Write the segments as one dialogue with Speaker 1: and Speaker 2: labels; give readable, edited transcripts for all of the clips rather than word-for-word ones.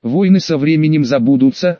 Speaker 1: Войны со временем забудутся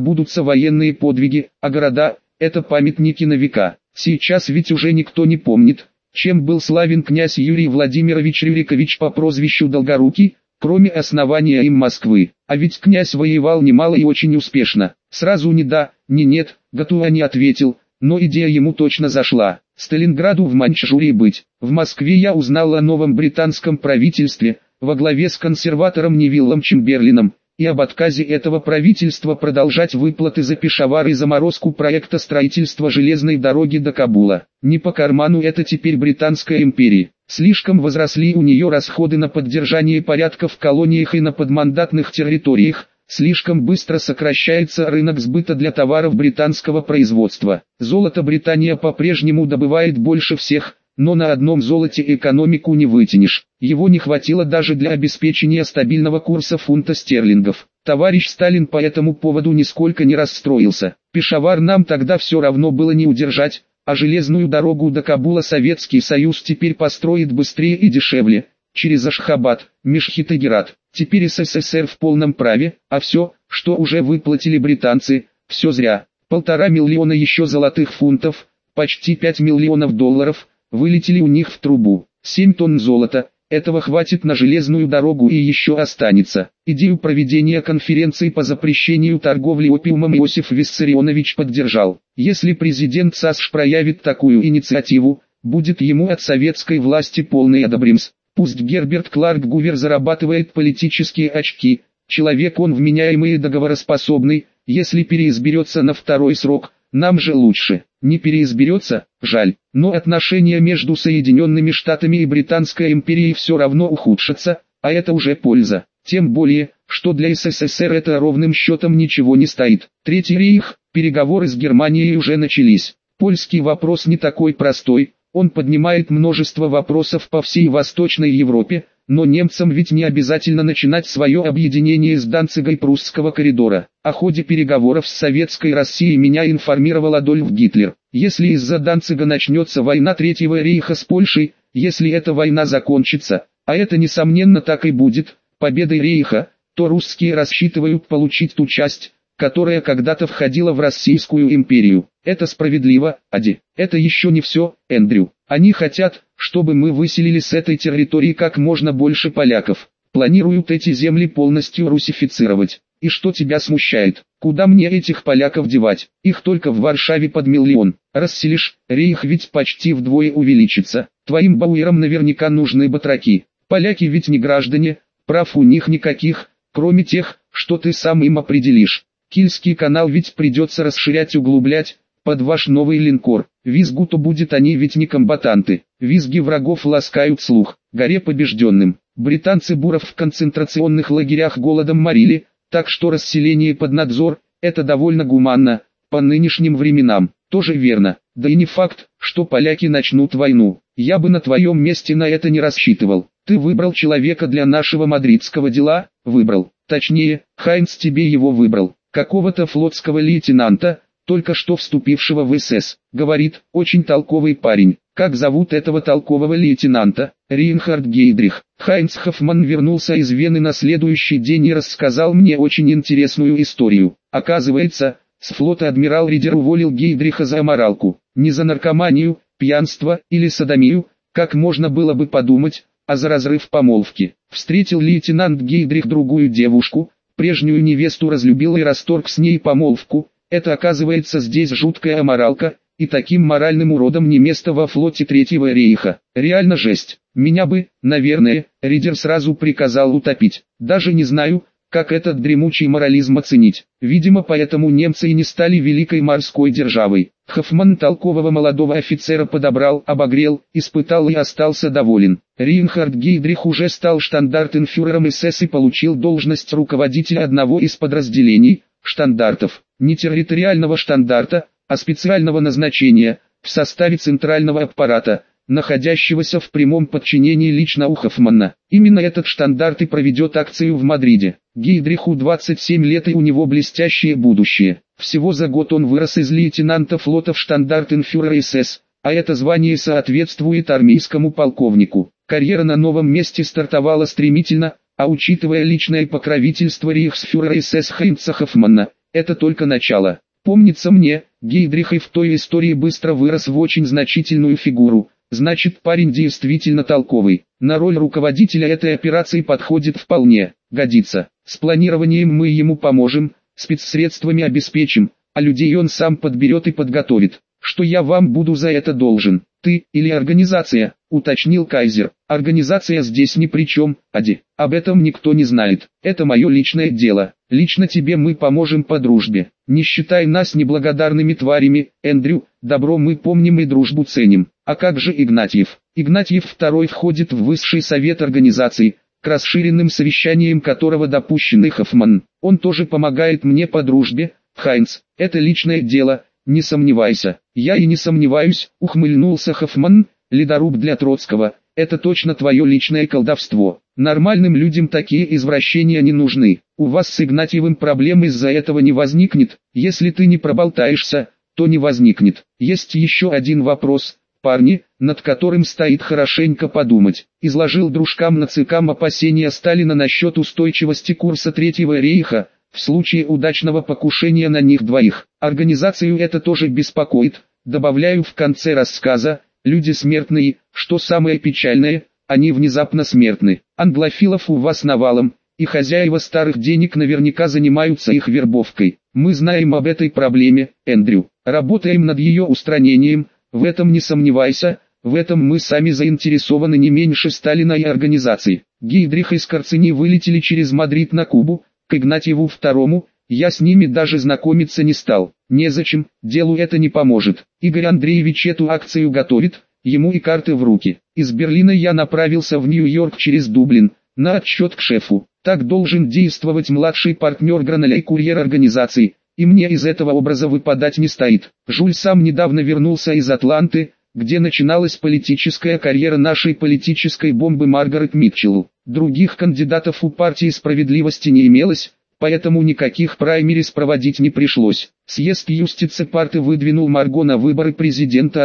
Speaker 1: военные подвиги, а города – это памятники на века. Сейчас ведь уже никто не помнит, чем был славен князь Юрий Владимирович Рюрикович по прозвищу Долгорукий, кроме основания им Москвы. А ведь князь воевал немало и очень успешно. Сразу ни да, ни нет, Гатуа не ответил, но идея ему точно зашла. Сталинграду в Маньчжурии быть. В Москве я узнал о новом британском правительстве, во главе с консерватором Невиллом Чемберлином, и об отказе этого правительства продолжать выплаты за Пешавар и заморозку проекта строительства железной дороги до Кабула. Не по карману это теперь Британской империи. Слишком возросли у нее расходы на поддержание порядка в колониях и на подмандатных территориях, слишком быстро сокращается рынок сбыта для товаров британского производства. Золото Британия по-прежнему добывает больше всех, но на одном золоте экономику не вытянешь. Его не хватило даже для обеспечения стабильного курса фунта стерлингов. Товарищ Сталин по этому поводу нисколько не расстроился. Пешавар нам тогда все равно было не удержать, а железную дорогу до Кабула Советский Союз теперь построит быстрее и дешевле, через Ашхабад, Мешхед и Герат. Теперь СССР в полном праве, а все, что уже выплатили британцы, все зря. 1,5 миллиона еще золотых фунтов, почти 5 миллионов долларов, вылетели у них в трубу. 7 тонн золота, этого хватит на железную дорогу и еще останется. Идею проведения конференции по запрещению торговли опиумом Иосиф Виссарионович поддержал. Если президент САСШ проявит такую инициативу, будет ему от советской власти полный одобримс. Пусть Герберт Кларк Гувер зарабатывает политические очки, человек он вменяемый и договороспособный, если переизберется на второй срок, нам же лучше. Не переизберется, жаль, но отношения между Соединенными Штатами и Британской империей все равно ухудшатся, а это уже польза. Тем более, что для СССР это ровным счетом ничего не стоит. Третий рейх, переговоры с Германией уже начались. Польский вопрос не такой простой, он поднимает множество вопросов по всей Восточной Европе, но немцам ведь не обязательно начинать свое объединение с Данцигой Прусского коридора. О ходе переговоров с Советской Россией меня информировал Адольф Гитлер. Если из-за Данцига начнется война Третьего рейха с Польшей, если эта война закончится, а это несомненно так и будет, победой рейха, то русские рассчитывают получить ту часть, которая когда-то входила в Российскую империю. Это справедливо, Ади. Это еще не все, Эндрю. Они хотят, чтобы мы выселили с этой территории как можно больше поляков. Планируют эти земли полностью русифицировать. И что тебя смущает? Куда мне этих поляков девать? Их только в Варшаве под 1 миллион. Расселишь, рейх ведь почти вдвое увеличится. Твоим бауэрам наверняка нужны батраки. Поляки ведь не граждане, прав у них никаких, кроме тех, что ты сам им определишь. Кильский канал ведь придется расширять, углублять, под ваш новый линкор. Визгу-то будет, они ведь не комбатанты. Визги врагов ласкают слух. Горе побежденным. Британцы буров в концентрационных лагерях голодом морили, так что расселение под надзор – это довольно гуманно, по нынешним временам. Тоже верно. Да и не факт, что поляки начнут войну. Я бы на твоем месте на это не рассчитывал. Ты выбрал человека для нашего мадридского дела? Выбрал. Точнее, Хайнц тебе его выбрал. Какого-то флотского лейтенанта, только что вступившего в СС. Говорит, очень толковый парень. Как зовут этого толкового лейтенанта? Рейнхард Гейдрих. Хайнц Хоффман вернулся из Вены на следующий день и рассказал мне очень интересную историю. Оказывается, с флота адмирал Ридер уволил Гейдриха за аморалку. Не за наркоманию, пьянство или содомию, как можно было бы подумать, а за разрыв помолвки. Встретил лейтенант Гейдрих другую девушку, прежнюю невесту разлюбил и расторг с ней помолвку. Это, оказывается, здесь жуткая аморалка, и таким моральным уродом не место во флоте Третьего рейха. Реально жесть. Меня бы, наверное, Ридер сразу приказал утопить. Даже не знаю, как этот дремучий морализм оценить. Видимо, поэтому немцы и не стали великой морской державой. Хоффман толкового молодого офицера подобрал, обогрел, испытал и остался доволен. Рейнхард Гейдрих уже стал штандартенфюрером СС и получил должность руководителя одного из подразделений, штандартов. Не территориального штандарта, а специального назначения, в составе центрального аппарата, находящегося в прямом подчинении лично у Хоффмана. Именно этот штандарт и проведет акцию в Мадриде. Гейдриху 27 лет и у него блестящее будущее. Всего за год он вырос из лейтенанта флота в штандартенфюрера СС, а это звание соответствует армейскому полковнику. Карьера на новом месте стартовала стремительно, а учитывая личное покровительство рейхсфюрера СС Хайнца Хоффмана, это только начало. Помнится мне, Гейдрих и в той истории быстро вырос в очень значительную фигуру, значит парень действительно толковый. На роль руководителя этой операции подходит вполне, годится. С планированием мы ему поможем, спецсредствами обеспечим, а людей он сам подберет и подготовит. Что я вам буду за это должен? Ты или организация, уточнил Кайзер. Организация здесь ни при чем, Ади. Об этом никто не знает. Это мое личное дело. Лично тебе мы поможем по дружбе. Не считай нас неблагодарными тварями, Эндрю. Добро мы помним и дружбу ценим. А как же Игнатьев? Игнатьев II входит в высший совет организации, к расширенным совещаниям которого допущен и Хоффман. Он тоже помогает мне по дружбе, Хайнц. Это личное дело. Не сомневайся. Я и не сомневаюсь, ухмыльнулся Хоффман, ледоруб для Троцкого. Это точно твое личное колдовство. Нормальным людям такие извращения не нужны. У вас с Игнатьевым проблем из-за этого не возникнет. Если ты не проболтаешься, то не возникнет. Есть еще один вопрос, парни, над которым стоит хорошенько подумать. Изложил дружкам нацикам опасения Сталина насчет устойчивости курса Третьего рейха, в случае удачного покушения на них двоих. Организацию это тоже беспокоит, добавляю в конце рассказа, люди смертные, что самое печальное, они внезапно смертны. Англофилов у вас навалом, и хозяева старых денег наверняка занимаются их вербовкой. Мы знаем об этой проблеме, Эндрю, работаем над ее устранением, в этом не сомневайся, в этом мы сами заинтересованы не меньше Сталина и организации. Гейдрих и Скорцени вылетели через Мадрид на Кубу, к Игнатьеву II, я с ними даже знакомиться не стал. Незачем, делу это не поможет. Игорь Андреевич эту акцию готовит, ему и карты в руки. Из Берлина я направился в Нью-Йорк через Дублин, на отчет к шефу. Так должен действовать младший партнер Граналя и курьер организации, и мне из этого образа выпадать не стоит. Жюль сам недавно вернулся из Атланты, где начиналась политическая карьера нашей политической бомбы Маргарет Митчелл. Других кандидатов у партии справедливости не имелось, поэтому никаких праймериз проводить не пришлось. Съезд Юстице-Парты выдвинул Марго на выборы президента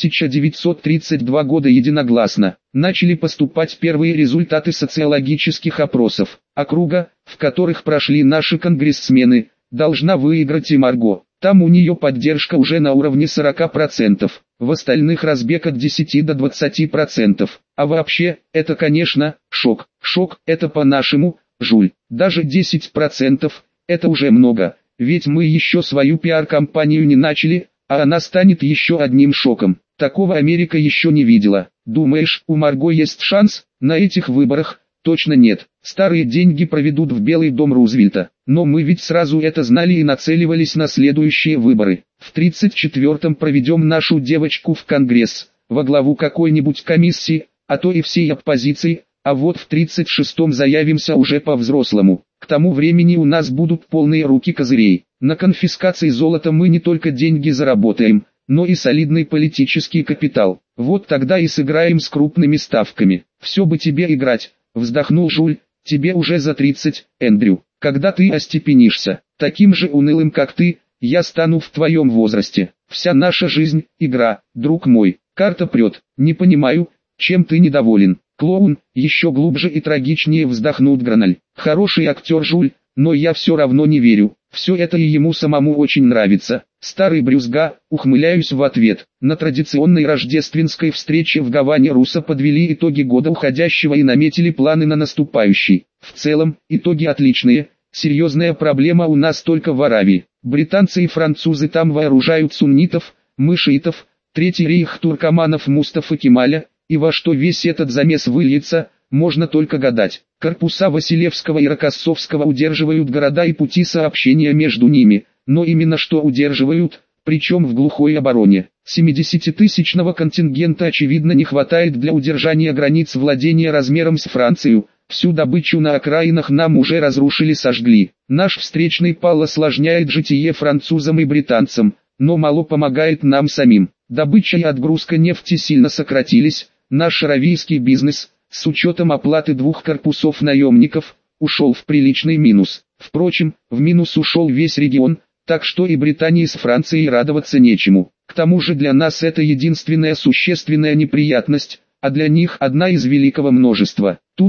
Speaker 1: 1932 года единогласно. Начали поступать первые результаты социологических опросов. Округа, в которых прошли наши конгрессмены, должна выиграть и Марго. Там у нее поддержка уже на уровне 40%, в остальных разбег от 10 до 20%. А вообще, это конечно, шок. Шок, это по-нашему, Жуль. Даже 10%, это уже много, ведь мы еще свою пиар-компанию не начали, а она станет еще одним шоком. Такого Америка еще не видела. Думаешь, у Марго есть шанс? На этих выборах? Точно нет. Старые деньги проведут в Белый дом Рузвельта. Но мы ведь сразу это знали и нацеливались на следующие выборы. В 34-м проведем нашу девочку в Конгресс, во главу какой-нибудь комиссии, а то и всей оппозиции, а вот в 36-м заявимся уже по-взрослому. К тому времени у нас будут полные руки козырей. На конфискации золота мы не только деньги заработаем, но и солидный политический капитал. Вот тогда и сыграем с крупными ставками. Все бы тебе играть, вздохнул Жуль, тебе уже за 30, Эндрю. Когда ты остепенишься, таким же унылым как ты, я стану в твоем возрасте. Вся наша жизнь – игра, друг мой. Карта прет. Не понимаю, чем ты недоволен. Клоун, еще глубже и трагичнее вздохнул Граналь. Хороший актер Жуль, но я все равно не верю. Все это и ему самому очень нравится. Старый брюзга, ухмыляюсь в ответ. На традиционной рождественской встрече в Гаване Руссо подвели итоги года уходящего и наметили планы на наступающий. В целом, итоги отличные. Серьезная проблема у нас только в Аравии. Британцы и французы там вооружают суннитов, мы шиитов, Третий рейх туркоманов Мустафы Кемаля, и во что весь этот замес выльется, можно только гадать. Корпуса Василевского и Рокоссовского удерживают города и пути сообщения между ними, но именно что удерживают, причем в глухой обороне. 70-тысячного контингента очевидно не хватает для удержания границ владения размером с Францию. Всю добычу на окраинах нам уже разрушили-сожгли. Наш встречный пал осложняет житие французам и британцам, но мало помогает нам самим. Добыча и отгрузка нефти сильно сократились, наш аравийский бизнес, с учетом оплаты 2 корпусов наемников, ушел в приличный минус. Впрочем, в минус ушел весь регион, так что и Британии с Францией радоваться нечему. К тому же для нас это единственная существенная неприятность, а для них одна из великого множества. Тут,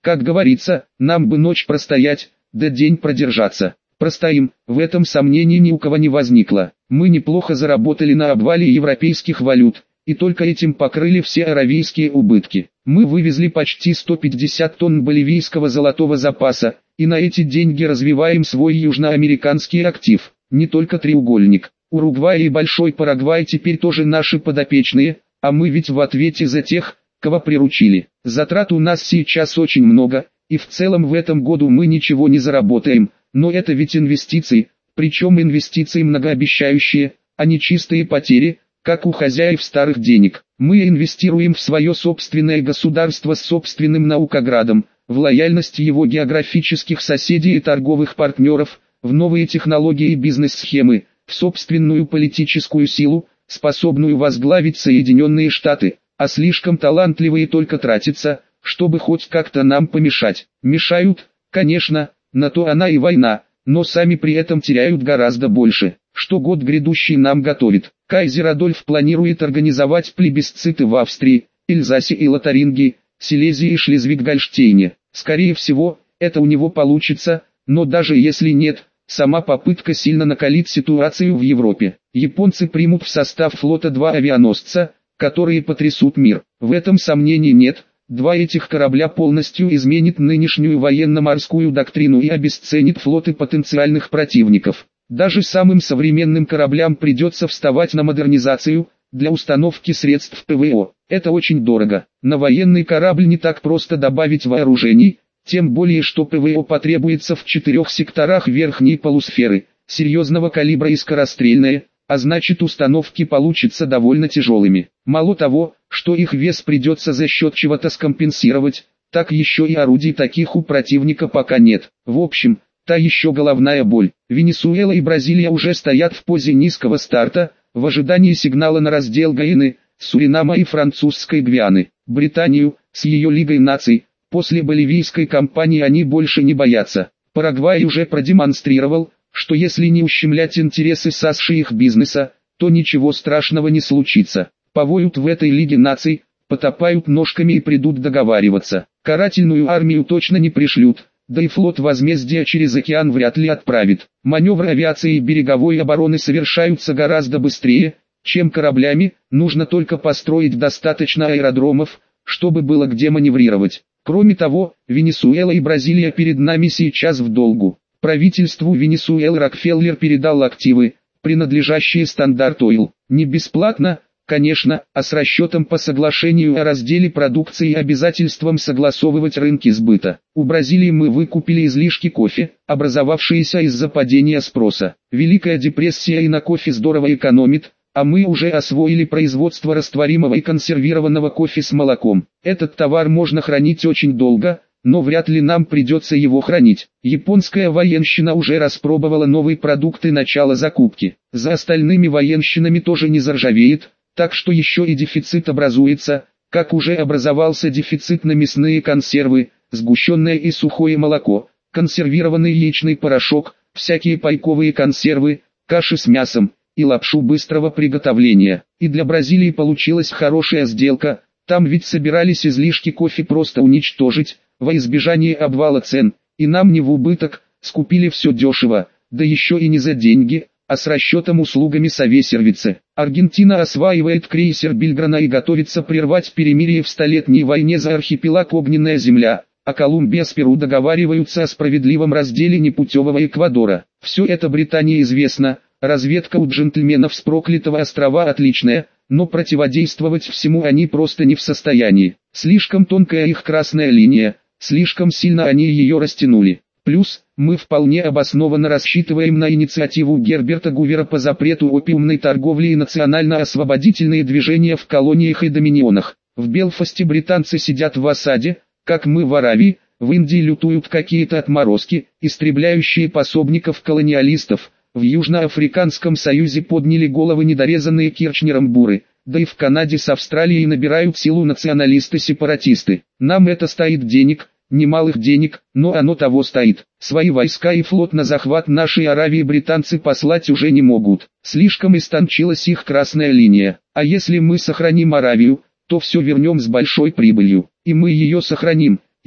Speaker 1: Как говорится, нам бы ночь простоять, да день продержаться. Простоим, в этом сомнений ни у кого не возникло. Мы неплохо заработали на обвале европейских валют, и только этим покрыли все аравийские убытки. Мы вывезли почти 150 тонн боливийского золотого запаса, и на эти деньги развиваем свой южноамериканский актив. Не только треугольник. Уругвай и Большой Парагвай теперь тоже наши подопечные, а мы ведь в ответе за тех, кого приручили. Затрат у нас сейчас очень много, и в целом в этом году мы ничего не заработаем, но это ведь инвестиции, причем инвестиции многообещающие, а не чистые потери, как у хозяев старых денег. Мы инвестируем в свое собственное государство с собственным наукоградом, в лояльность его географических соседей и торговых партнеров, в новые технологии и бизнес-схемы, в собственную политическую силу, способную возглавить Соединенные Штаты, а слишком талантливые только тратятся, чтобы хоть как-то нам помешать. Мешают, конечно, на то она и война, но сами при этом теряют гораздо больше. Что год грядущий нам готовит? Кайзер Адольф планирует организовать плебисциты в Австрии, Эльзасе и Лотарингии, Силезии и Шлезвиг-Гольштейне. Скорее всего, это у него получится, но даже если нет, сама попытка сильно накалит ситуацию в Европе. Японцы примут в состав флота 2 авианосца, которые потрясут мир. В этом сомнений нет. 2 этих корабля полностью изменит нынешнюю военно-морскую доктрину и обесценит флоты потенциальных противников. Даже самым современным кораблям придется вставать на модернизацию, для установки средств ПВО. Это очень дорого. На военный корабль не так просто добавить вооружений, тем более что ПВО потребуется в 4 секторах верхней полусферы, серьезного калибра и скорострельное, а значит установки получатся довольно тяжелыми. Мало того, что их вес придется за счет чего-то скомпенсировать, так еще и орудий таких у противника пока нет. В общем, та еще головная боль. Венесуэла и Бразилия уже стоят в позе низкого старта, в ожидании сигнала на раздел Гайаны, Суринама и французской Гвианы. Британию, с ее Лигой наций, после боливийской кампании они больше не боятся. Парагвай уже продемонстрировал, что если не ущемлять интересы США и их бизнеса, то ничего страшного не случится. Повоют в этой Лиге наций, потопают ножками и придут договариваться. Карательную армию точно не пришлют, да и флот возмездия через океан вряд ли отправит. Маневры авиации и береговой обороны совершаются гораздо быстрее, чем кораблями, нужно только построить достаточно аэродромов, чтобы было где маневрировать. Кроме того, Венесуэла и Бразилия перед нами сейчас в долгу. Правительству Венесуэлы Рокфеллер передал активы, принадлежащие Стандарт Ойл, не бесплатно, конечно, а с расчетом по соглашению о разделе продукции и обязательством согласовывать рынки сбыта. У Бразилии мы выкупили излишки кофе, образовавшиеся из-за падения спроса. Великая депрессия и на кофе здорово экономит, а мы уже освоили производство растворимого и консервированного кофе с молоком. Этот товар можно хранить очень долго, но вряд ли нам придется его хранить. Японская военщина уже распробовала новые продукты начала закупки. За остальными военщинами тоже не заржавеет, так что еще и дефицит образуется, как уже образовался дефицит на мясные консервы, сгущенное и сухое молоко, консервированный яичный порошок, всякие пайковые консервы, каши с мясом и лапшу быстрого приготовления. И для Бразилии получилась хорошая сделка, там ведь собирались излишки кофе просто уничтожить, во избежание обвала цен, и нам не в убыток, скупили все дешево, да еще и не за деньги, а с расчетом услугами Совесервице. Аргентина осваивает крейсер Бельграна и готовится прервать перемирие в столетней войне за архипелаг Огненная Земля, а Колумбия с Перу договариваются о справедливом разделе непутевого Эквадора. Все это Британии известно, разведка у джентльменов с проклятого острова отличная, но противодействовать всему они просто не в состоянии. Слишком тонкая их красная линия, слишком сильно они ее растянули. Плюс, мы вполне обоснованно рассчитываем на инициативу Герберта Гувера по запрету опиумной торговли и национально-освободительные движения в колониях и доминионах. В Белфасте британцы сидят в осаде, как мы в Аравии, в Индии лютуют какие-то отморозки, истребляющие пособников-колониалистов, в Южноафриканском союзе подняли головы недорезанные Кирчнером буры, да и в Канаде с Австралией набирают силу националисты-сепаратисты. Нам это стоит денег, немалых денег, но оно того стоит. Свои войска и флот на захват нашей Аравии британцы послать уже не могут. Слишком истончилась их красная линия. А если мы сохраним Аравию, то все вернем с большой прибылью. И мы ее сохраним,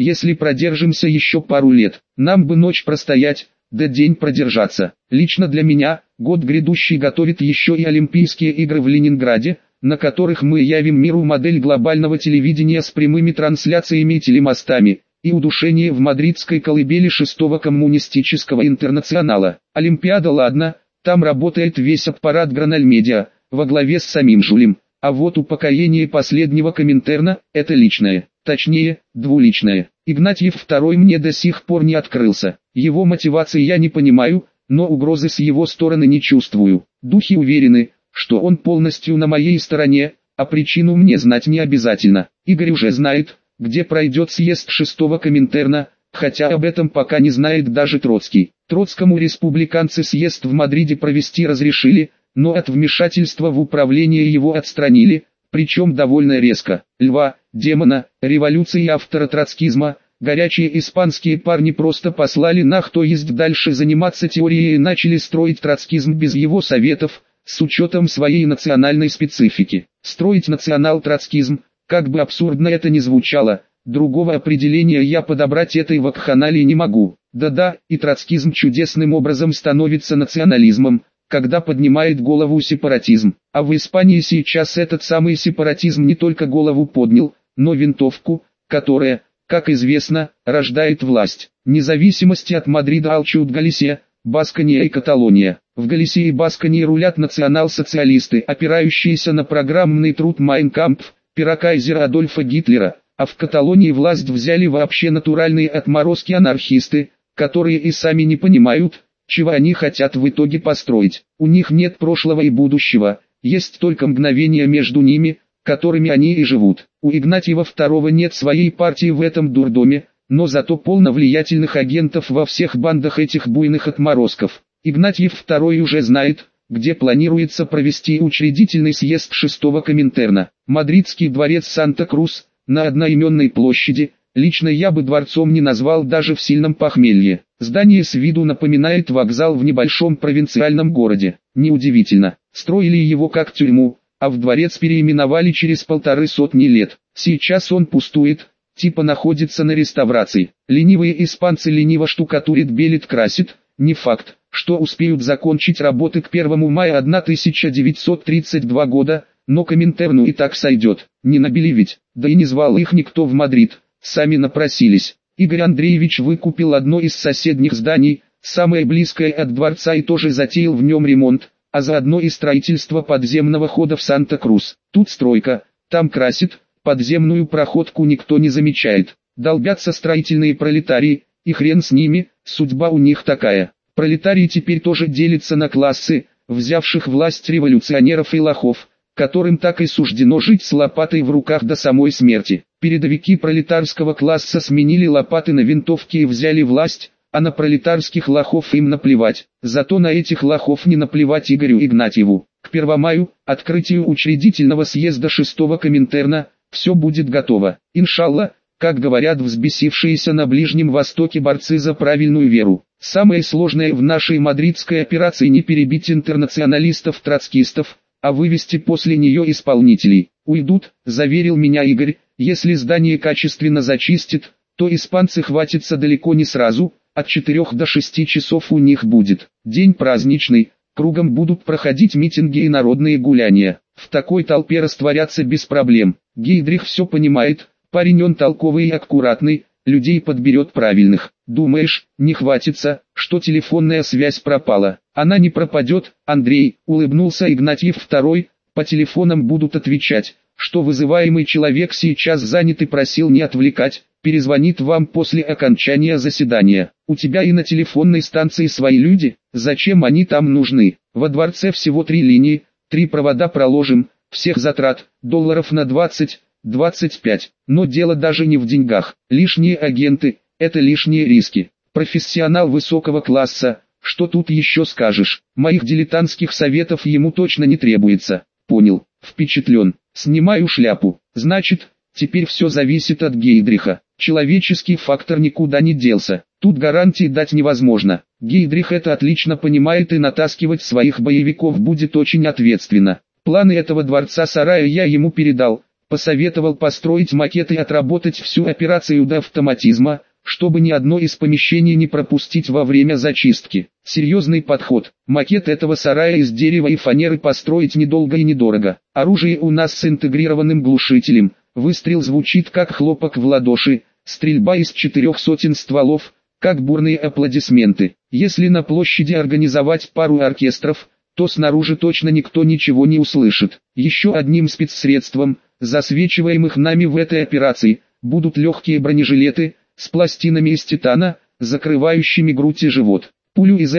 Speaker 1: Если продержимся еще пару лет, нам бы ночь простоять, да день продержаться. Лично для меня, год грядущий готовит еще и Олимпийские игры в Ленинграде, на которых мы явим миру модель глобального телевидения с прямыми трансляциями и телемостами, и удушение в мадридской колыбели шестого коммунистического интернационала. Олимпиада ладно, там работает весь аппарат Гранальмедиа, во главе с самим Жулем, а вот упокоение последнего Коминтерна – это личное, точнее, двуличное. Игнатьев II мне до сих пор не открылся, его мотивации я не понимаю, но угрозы с его стороны не чувствую. Духи уверены, что он полностью на моей стороне, а причину мне знать не обязательно. Игорь уже знает, где пройдет съезд шестого Коминтерна, хотя об этом пока не знает даже Троцкий. Троцкому республиканцы съезд в Мадриде провести разрешили, но от вмешательства в управление его отстранили, причем довольно резко. Льва, демона, революции и автора троцкизма, горячие испанские парни просто послали то есть дальше заниматься теорией и начали строить троцкизм без его советов, с учетом своей национальной специфики. Строить национал-троцкизм, как бы абсурдно это ни звучало, другого определения я подобрать этой вакханалии не могу. Да-да, и троцкизм чудесным образом становится национализмом, когда поднимает голову сепаратизм. А в Испании сейчас этот самый сепаратизм не только голову поднял, но винтовку, которая, как известно, рождает власть. Независимости от Мадрида алчут Галисия, Баскония и Каталония. В Галисии и Басконии рулят национал-социалисты, опирающиеся на программный труд Mein Kampf, пера кайзера Адольфа Гитлера, а в Каталонии власть взяли вообще натуральные отморозки-анархисты, которые и сами не понимают, чего они хотят в итоге построить. У них нет прошлого и будущего, есть только мгновения между ними, которыми они и живут. У Игнатьева II нет своей партии в этом дурдоме, но зато полно влиятельных агентов во всех бандах этих буйных отморозков. Игнатьев II уже знает, где планируется провести учредительный съезд шестого Коминтерна. Мадридский дворец Санта-Крус, на одноименной площади, лично я бы дворцом не назвал даже в сильном похмелье. Здание с виду напоминает вокзал в небольшом провинциальном городе. Неудивительно, строили его как тюрьму, а в дворец переименовали через 150 лет. Сейчас он пустует, типа находится на реставрации. Ленивые испанцы лениво штукатурит, белит, красит, не факт, что успеют закончить работы к 1 мая 1932 года, но Коминтерну и так сойдет. Не набелевить, да и не звал их никто в Мадрид, сами напросились. Игорь Андреевич выкупил одно из соседних зданий, самое близкое от дворца, и тоже затеял в нем ремонт, а заодно и строительство подземного хода в Санта-Крус. Тут стройка, там красит, подземную проходку никто не замечает. Долбятся строительные пролетарии, и хрен с ними, судьба у них такая. Пролетарии теперь тоже делятся на классы, взявших власть революционеров и лохов, которым так и суждено жить с лопатой в руках до самой смерти. Передовики пролетарского класса сменили лопаты на винтовки и взяли власть, а на пролетарских лохов им наплевать. Зато на этих лохов не наплевать Игорю Игнатьеву. К 1 маю, открытию учредительного съезда шестого Коминтерна, все будет готово. Иншалла, как говорят взбесившиеся на Ближнем Востоке борцы за правильную веру. Самое сложное в нашей мадридской операции не перебить интернационалистов-троцкистов, а вывести после нее исполнителей. Уйдут, заверил меня Игорь, если здание качественно зачистит, то испанцы хватятся далеко не сразу, от 4 до 6 часов у них будет. День праздничный, кругом будут проходить митинги и народные гуляния. В такой толпе растворяться без проблем. Гейдрих все понимает, парень он толковый и аккуратный, людей подберет правильных. Думаешь, не хватится, что телефонная связь пропала? Она не пропадет, Андрей, улыбнулся Игнатьев II, по телефонам будут отвечать, что вызываемый человек сейчас занят и просил не отвлекать, перезвонит вам после окончания заседания. У тебя и на телефонной станции свои люди, зачем они там нужны? Во дворце всего 3 линии, 3 провода проложим, всех затрат, долларов на 20-25, но дело даже не в деньгах. Лишние агенты, это лишние риски. Профессионал высокого класса, что тут еще скажешь? Моих дилетантских советов ему точно не требуется. Понял, впечатлен, снимаю шляпу. Значит, теперь все зависит от Гейдриха. Человеческий фактор никуда не делся. Тут гарантий дать невозможно. Гейдрих это отлично понимает и натаскивать своих боевиков будет очень ответственно. Планы этого дворца-сарая я ему передал, Посоветовал построить макет и отработать всю операцию до автоматизма, чтобы ни одно из помещений не пропустить во время зачистки. Серьезный подход. Макет этого сарая из дерева и фанеры построить недолго и недорого. Оружие у нас с интегрированным глушителем. Выстрел звучит как хлопок в ладоши, стрельба из 400 стволов, как бурные аплодисменты. Если на площади организовать пару оркестров, то снаружи точно никто ничего не услышит. Еще одним спецсредством, засвечиваемых нами в этой операции, будут легкие бронежилеты, с пластинами из титана, закрывающими грудь и живот. Пулю из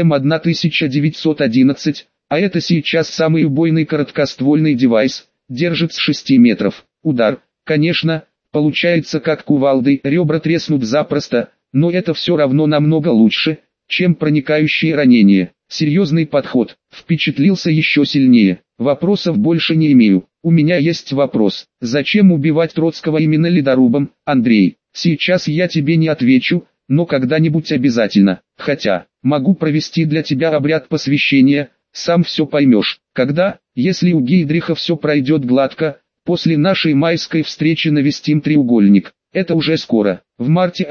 Speaker 1: М1911, а это сейчас самый убойный короткоствольный девайс, держит с 6 метров. Удар, конечно, получается как кувалдой, ребра треснут запросто, но это все равно намного лучше, чем проникающие ранения. Серьезный подход. Впечатлился еще сильнее. Вопросов больше не имею. У меня есть вопрос. Зачем убивать Троцкого именно ледорубом, Андрей? Сейчас я тебе не отвечу, но когда-нибудь обязательно. Хотя, могу провести для тебя обряд посвящения, сам все поймешь. Когда, если у Гейдриха все пройдет гладко, после нашей майской встречи навестим треугольник. Это уже скоро. В марте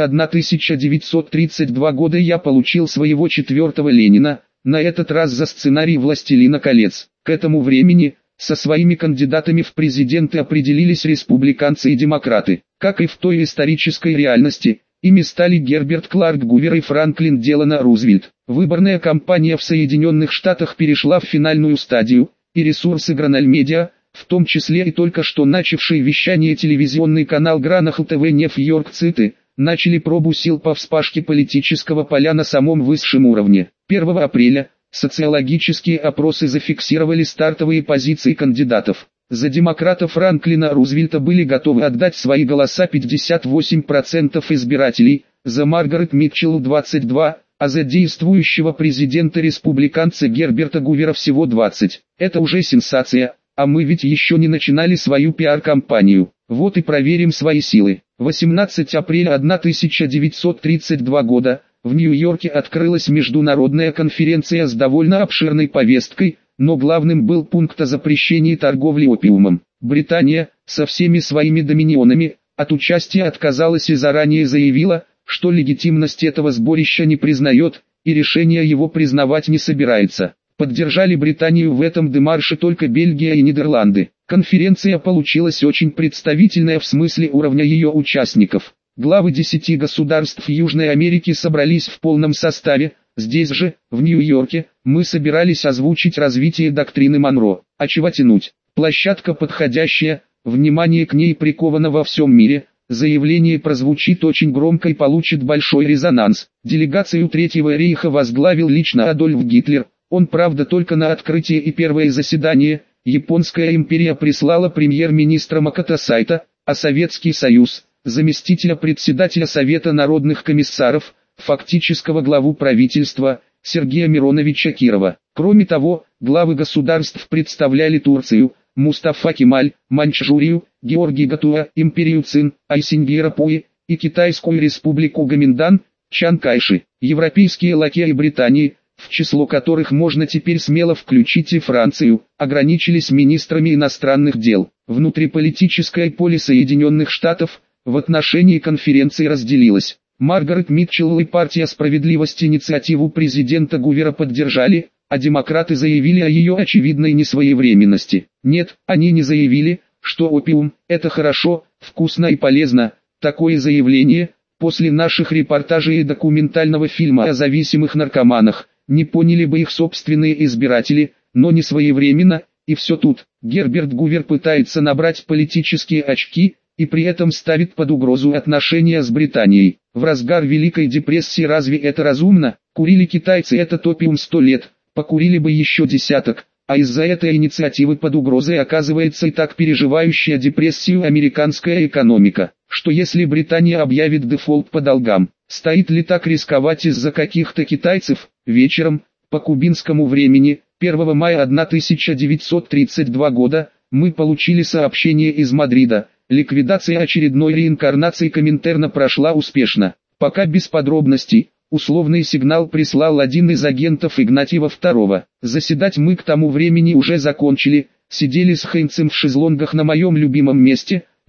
Speaker 1: 1932 года я получил своего 4-го Ленина, на этот раз за сценарий «Властелина колец». К этому времени, со своими кандидатами в президенты определились республиканцы и демократы. Как и в той исторической реальности, ими стали Герберт Кларк Гувер и Франклин Делано Рузвельт. Выборная кампания в Соединенных Штатах перешла в финальную стадию, и ресурсы Гранальмедиа, в том числе и только что начавший вещание телевизионный канал Гранахл ТВ Нью-Йорк Цити, начали пробу сил по вспашке политического поля на самом высшем уровне. 1 апреля социологические опросы зафиксировали стартовые позиции кандидатов. За демократа Франклина Рузвельта были готовы отдать свои голоса 58% избирателей, за Маргарет Митчелл 22%, а за действующего президента республиканца Герберта Гувера всего 20%. Это уже сенсация, а мы ведь еще не начинали свою пиар-кампанию. Вот и проверим свои силы. 18 апреля 1932 года, в Нью-Йорке открылась международная конференция с довольно обширной повесткой, но главным был пункт о запрещении торговли опиумом. Британия, со всеми своими доминионами, от участия отказалась и заранее заявила, что легитимность этого сборища не признает, и решение его признавать не собирается. Поддержали Британию в этом демарше только Бельгия и Нидерланды. Конференция получилась очень представительная в смысле уровня ее участников. Главы 10 государств Южной Америки собрались в полном составе. Здесь же, в Нью-Йорке, мы собирались озвучить развитие доктрины Монро. А чего тянуть? Площадка подходящая, внимание к ней приковано во всем мире. Заявление прозвучит очень громко и получит большой резонанс. Делегацию Третьего рейха возглавил лично Адольф Гитлер. Он, правда, только на открытие и первое заседание. Японская империя прислала премьер-министра Макото Сайто, а Советский Союз – заместителя председателя Совета народных комиссаров, фактического главу правительства, Сергея Мироновича Кирова. Кроме того, главы государств представляли Турцию, Мустафа Кемаль, Маньчжурию, Георгий Гатуа, империю Цин, Айсингера Пуи и Китайскую республику Гоминдан, Чан Кайши. Европейские лакеи Британии, в число которых можно теперь смело включить и Францию, ограничились министрами иностранных дел. Внутриполитическое поле Соединенных Штатов в отношении конференции разделилось. Маргарет Митчелл и партия «Справедливость» инициативу президента Гувера поддержали, а демократы заявили о ее очевидной несвоевременности. Нет, они не заявили, что опиум – это хорошо, вкусно и полезно. Такое заявление, после наших репортажей и документального фильма о зависимых наркоманах, не поняли бы их собственные избиратели, но не своевременно, и все тут. Герберт Гувер пытается набрать политические очки, и при этом ставит под угрозу отношения с Британией. В разгар Великой депрессии разве это разумно? Курили китайцы этот опиум 100 лет, покурили бы еще десяток, а из-за этой инициативы под угрозой оказывается и так переживающая депрессию американская экономика. Что если Британия объявит дефолт по долгам? Стоит ли так рисковать из-за каких-то китайцев? Вечером, по кубинскому времени, 1 мая 1932 года, мы получили сообщение из Мадрида. Ликвидация очередной реинкарнации Коминтерна прошла успешно. Пока без подробностей, условный сигнал прислал один из агентов Игнатьева II. Заседать мы к тому времени уже закончили, сидели с Хейнцем в шезлонгах на моем любимом месте,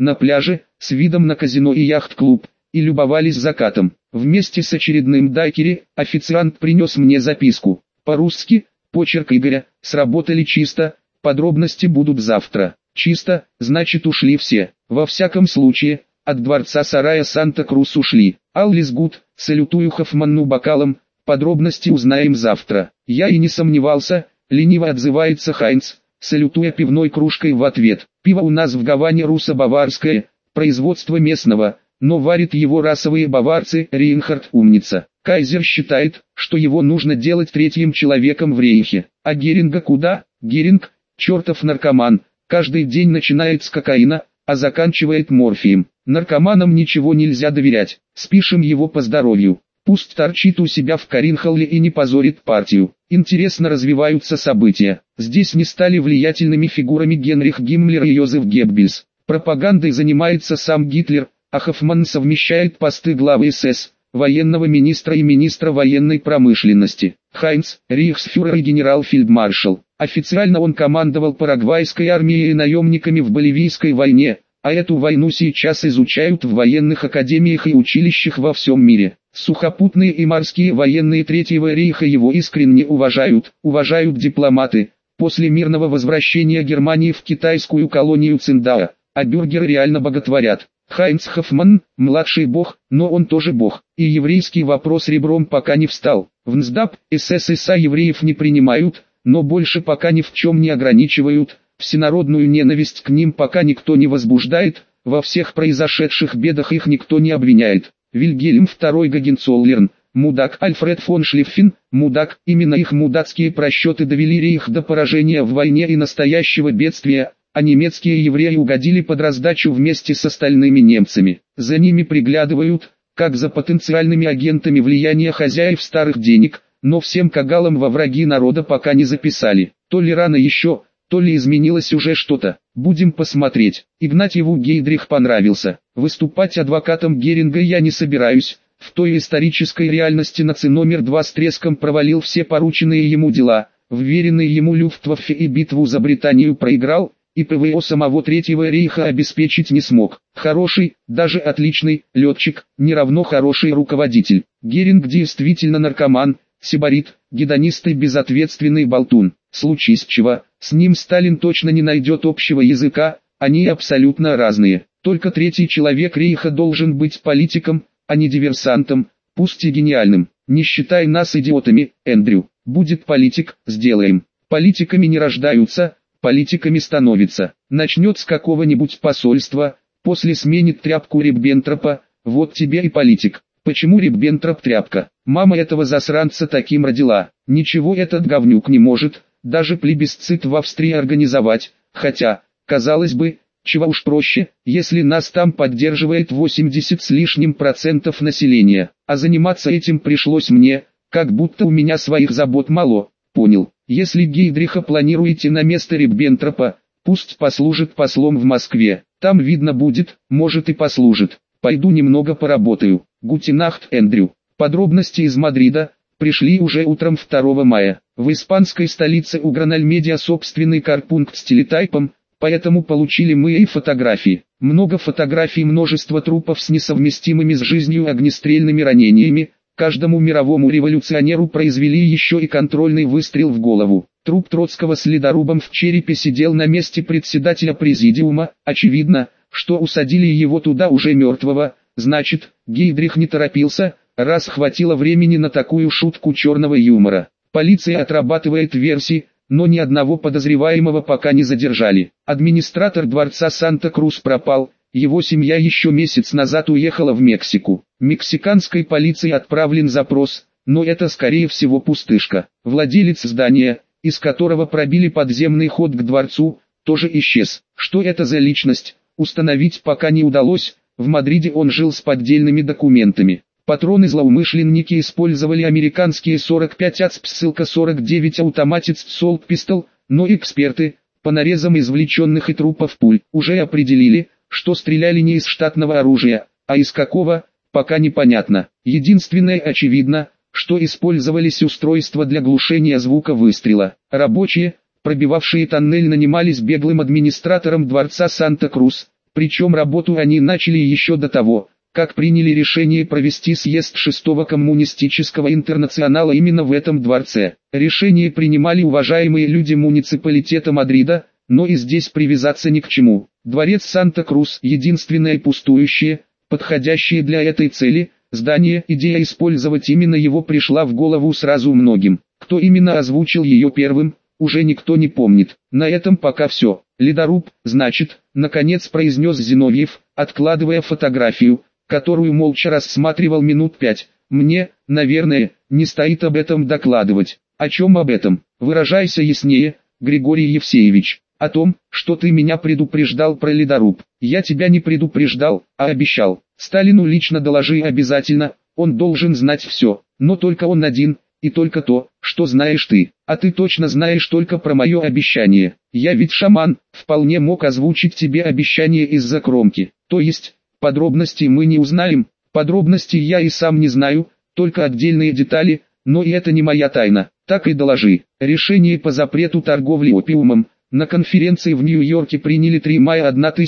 Speaker 1: на пляже, с видом на казино и яхт-клуб, и любовались закатом. Вместе с очередным дайкери, официант принес мне записку. По-русски, почерк Игоря, сработали чисто, подробности будут завтра. Чисто, значит ушли все. Во всяком случае, от дворца сарая Санта-Крус ушли. All is good, салютую Хоффману бокалом, подробности узнаем завтра. Я и не сомневался, лениво отзывается Хайнц, салютуя пивной кружкой в ответ. Пиво у нас в Гаване руссо-баварское, производство местного, но варят его расовые баварцы. Рейнхард умница. Кайзер считает, что его нужно делать третьим человеком в рейхе. А Геринга куда? Геринг, чертов наркоман, каждый день начинает с кокаина, а заканчивает морфием. Наркоманам ничего нельзя доверять, спишем его по здоровью. Пусть торчит у себя в Каринхалле и не позорит партию. Интересно развиваются события. Здесь не стали влиятельными фигурами Генрих Гиммлер и Йозеф Геббельс. Пропагандой занимается сам Гитлер, а Хоффман совмещает посты главы СС, военного министра и министра военной промышленности. Хайнц, рейхсфюрер и генерал-фельдмаршал. Официально он командовал парагвайской армией и наемниками в Боливийской войне, а эту войну сейчас изучают в военных академиях и училищах во всем мире. Сухопутные и морские военные Третьего рейха его искренне уважают дипломаты. После мирного возвращения Германии в китайскую колонию Циндао, а бюргеры реально боготворят. Хайнц Хоффман, младший бог, но он тоже бог, и еврейский вопрос ребром пока не встал. В НСДАП, СССР евреев не принимают, но больше пока ни в чем не ограничивают, всенародную ненависть к ним пока никто не возбуждает, во всех произошедших бедах их никто не обвиняет. Вильгельм II Гогенцоллерн, мудак. Альфред фон Шлиффен, мудак. Именно их мудацкие просчеты довели рейх до поражения в войне и настоящего бедствия, а немецкие евреи угодили под раздачу вместе с остальными немцами. За ними приглядывают, как за потенциальными агентами влияния хозяев старых денег, но всем кагалам во враги народа пока не записали. То ли рано еще, то ли изменилось уже что-то. Будем посмотреть. Игнатьеву Гейдрих понравился. Выступать адвокатом Геринга я не собираюсь. В той исторической реальности НАЦИ номер 2 с треском провалил все порученные ему дела, вверенные ему Люфтваффе и битву за Британию проиграл, и ПВО самого Третьего рейха обеспечить не смог. Хороший, даже отличный, летчик, не равно хороший руководитель. Геринг действительно наркоман, сибарит, гедонист и безответственный болтун. Случись чего, с ним Сталин точно не найдет общего языка, они абсолютно разные. Только третий человек рейха должен быть политиком, а не диверсантом, пусть и гениальным. Не считай нас идиотами, Эндрю. Будет политик, сделаем. Политиками не рождаются, политиками становятся. Начнет с какого-нибудь посольства, после сменит тряпку Риббентропа, вот тебе и политик. Почему Риббентроп тряпка? Мама этого засранца таким родила. Ничего этот говнюк не может, даже плебисцит в Австрии организовать, хотя, казалось бы, чего уж проще, если нас там поддерживает 80 с лишним процентов населения, а заниматься этим пришлось мне, как будто у меня своих забот мало, понял. Если Гейдриха планируете на место Риббентропа, пусть послужит послом в Москве, там видно будет, может и послужит. Пойду немного поработаю. Гутенахт, Эндрю. Подробности из Мадрида пришли уже утром 2 мая. В испанской столице у Гранальмедиа собственный карпункт с телетайпом, поэтому получили мы и фотографии. Много фотографий, множество трупов с несовместимыми с жизнью огнестрельными ранениями. Каждому мировому революционеру произвели еще и контрольный выстрел в голову. Труп Троцкого с ледорубом в черепе сидел на месте председателя президиума. Очевидно, что усадили его туда уже мертвого. Значит, Гейдрих не торопился, раз хватило времени на такую шутку черного юмора. Полиция отрабатывает версии, но ни одного подозреваемого пока не задержали. Администратор дворца Санта-Крус пропал, его семья еще месяц назад уехала в Мексику. Мексиканской полиции отправлен запрос, но это скорее всего пустышка. Владелец здания, из которого пробили подземный ход к дворцу, тоже исчез. Что это за личность, установить пока не удалось. В Мадриде он жил с поддельными документами. Патроны-злоумышленники использовали американские 45 АЦП, ссылка 49 Automatic Assault Pistol, но эксперты, по нарезам извлеченных и трупов пуль, уже определили, что стреляли не из штатного оружия, а из какого, пока непонятно. Единственное очевидно, что использовались устройства для глушения звука выстрела. Рабочие, пробивавшие тоннель, нанимались беглым администратором дворца Санта-Крус, Причем работу они начали еще до того, как приняли решение провести съезд 6-го коммунистического интернационала именно в этом дворце. Решение принимали уважаемые люди муниципалитета Мадрида, но и здесь привязаться ни к чему. Дворец Санта-Крус – единственное пустующее, подходящее для этой цели, здание. Идея использовать именно его пришла в голову сразу многим. Кто именно озвучил ее первым, уже никто не помнит. На этом пока все. Ледоруб, значит, наконец произнес Зиновьев, откладывая фотографию, которую молча рассматривал минут 5. Мне, наверное, не стоит об этом докладывать. О чем об этом? Выражайся яснее, Григорий Евсеевич. О том, что ты меня предупреждал про ледоруб. Я тебя не предупреждал, а обещал. Сталину лично доложи обязательно, он должен знать все. Но только он один, и только то, что знаешь ты. А ты точно знаешь только про мое обещание. Я ведь шаман, вполне мог озвучить тебе обещание из-за кромки. То есть, подробностей мы не узнаем, подробностей я и сам не знаю, только отдельные детали, но и это не моя тайна. Так и доложи. Решение по запрету торговли опиумом на конференции в Нью-Йорке приняли 3 мая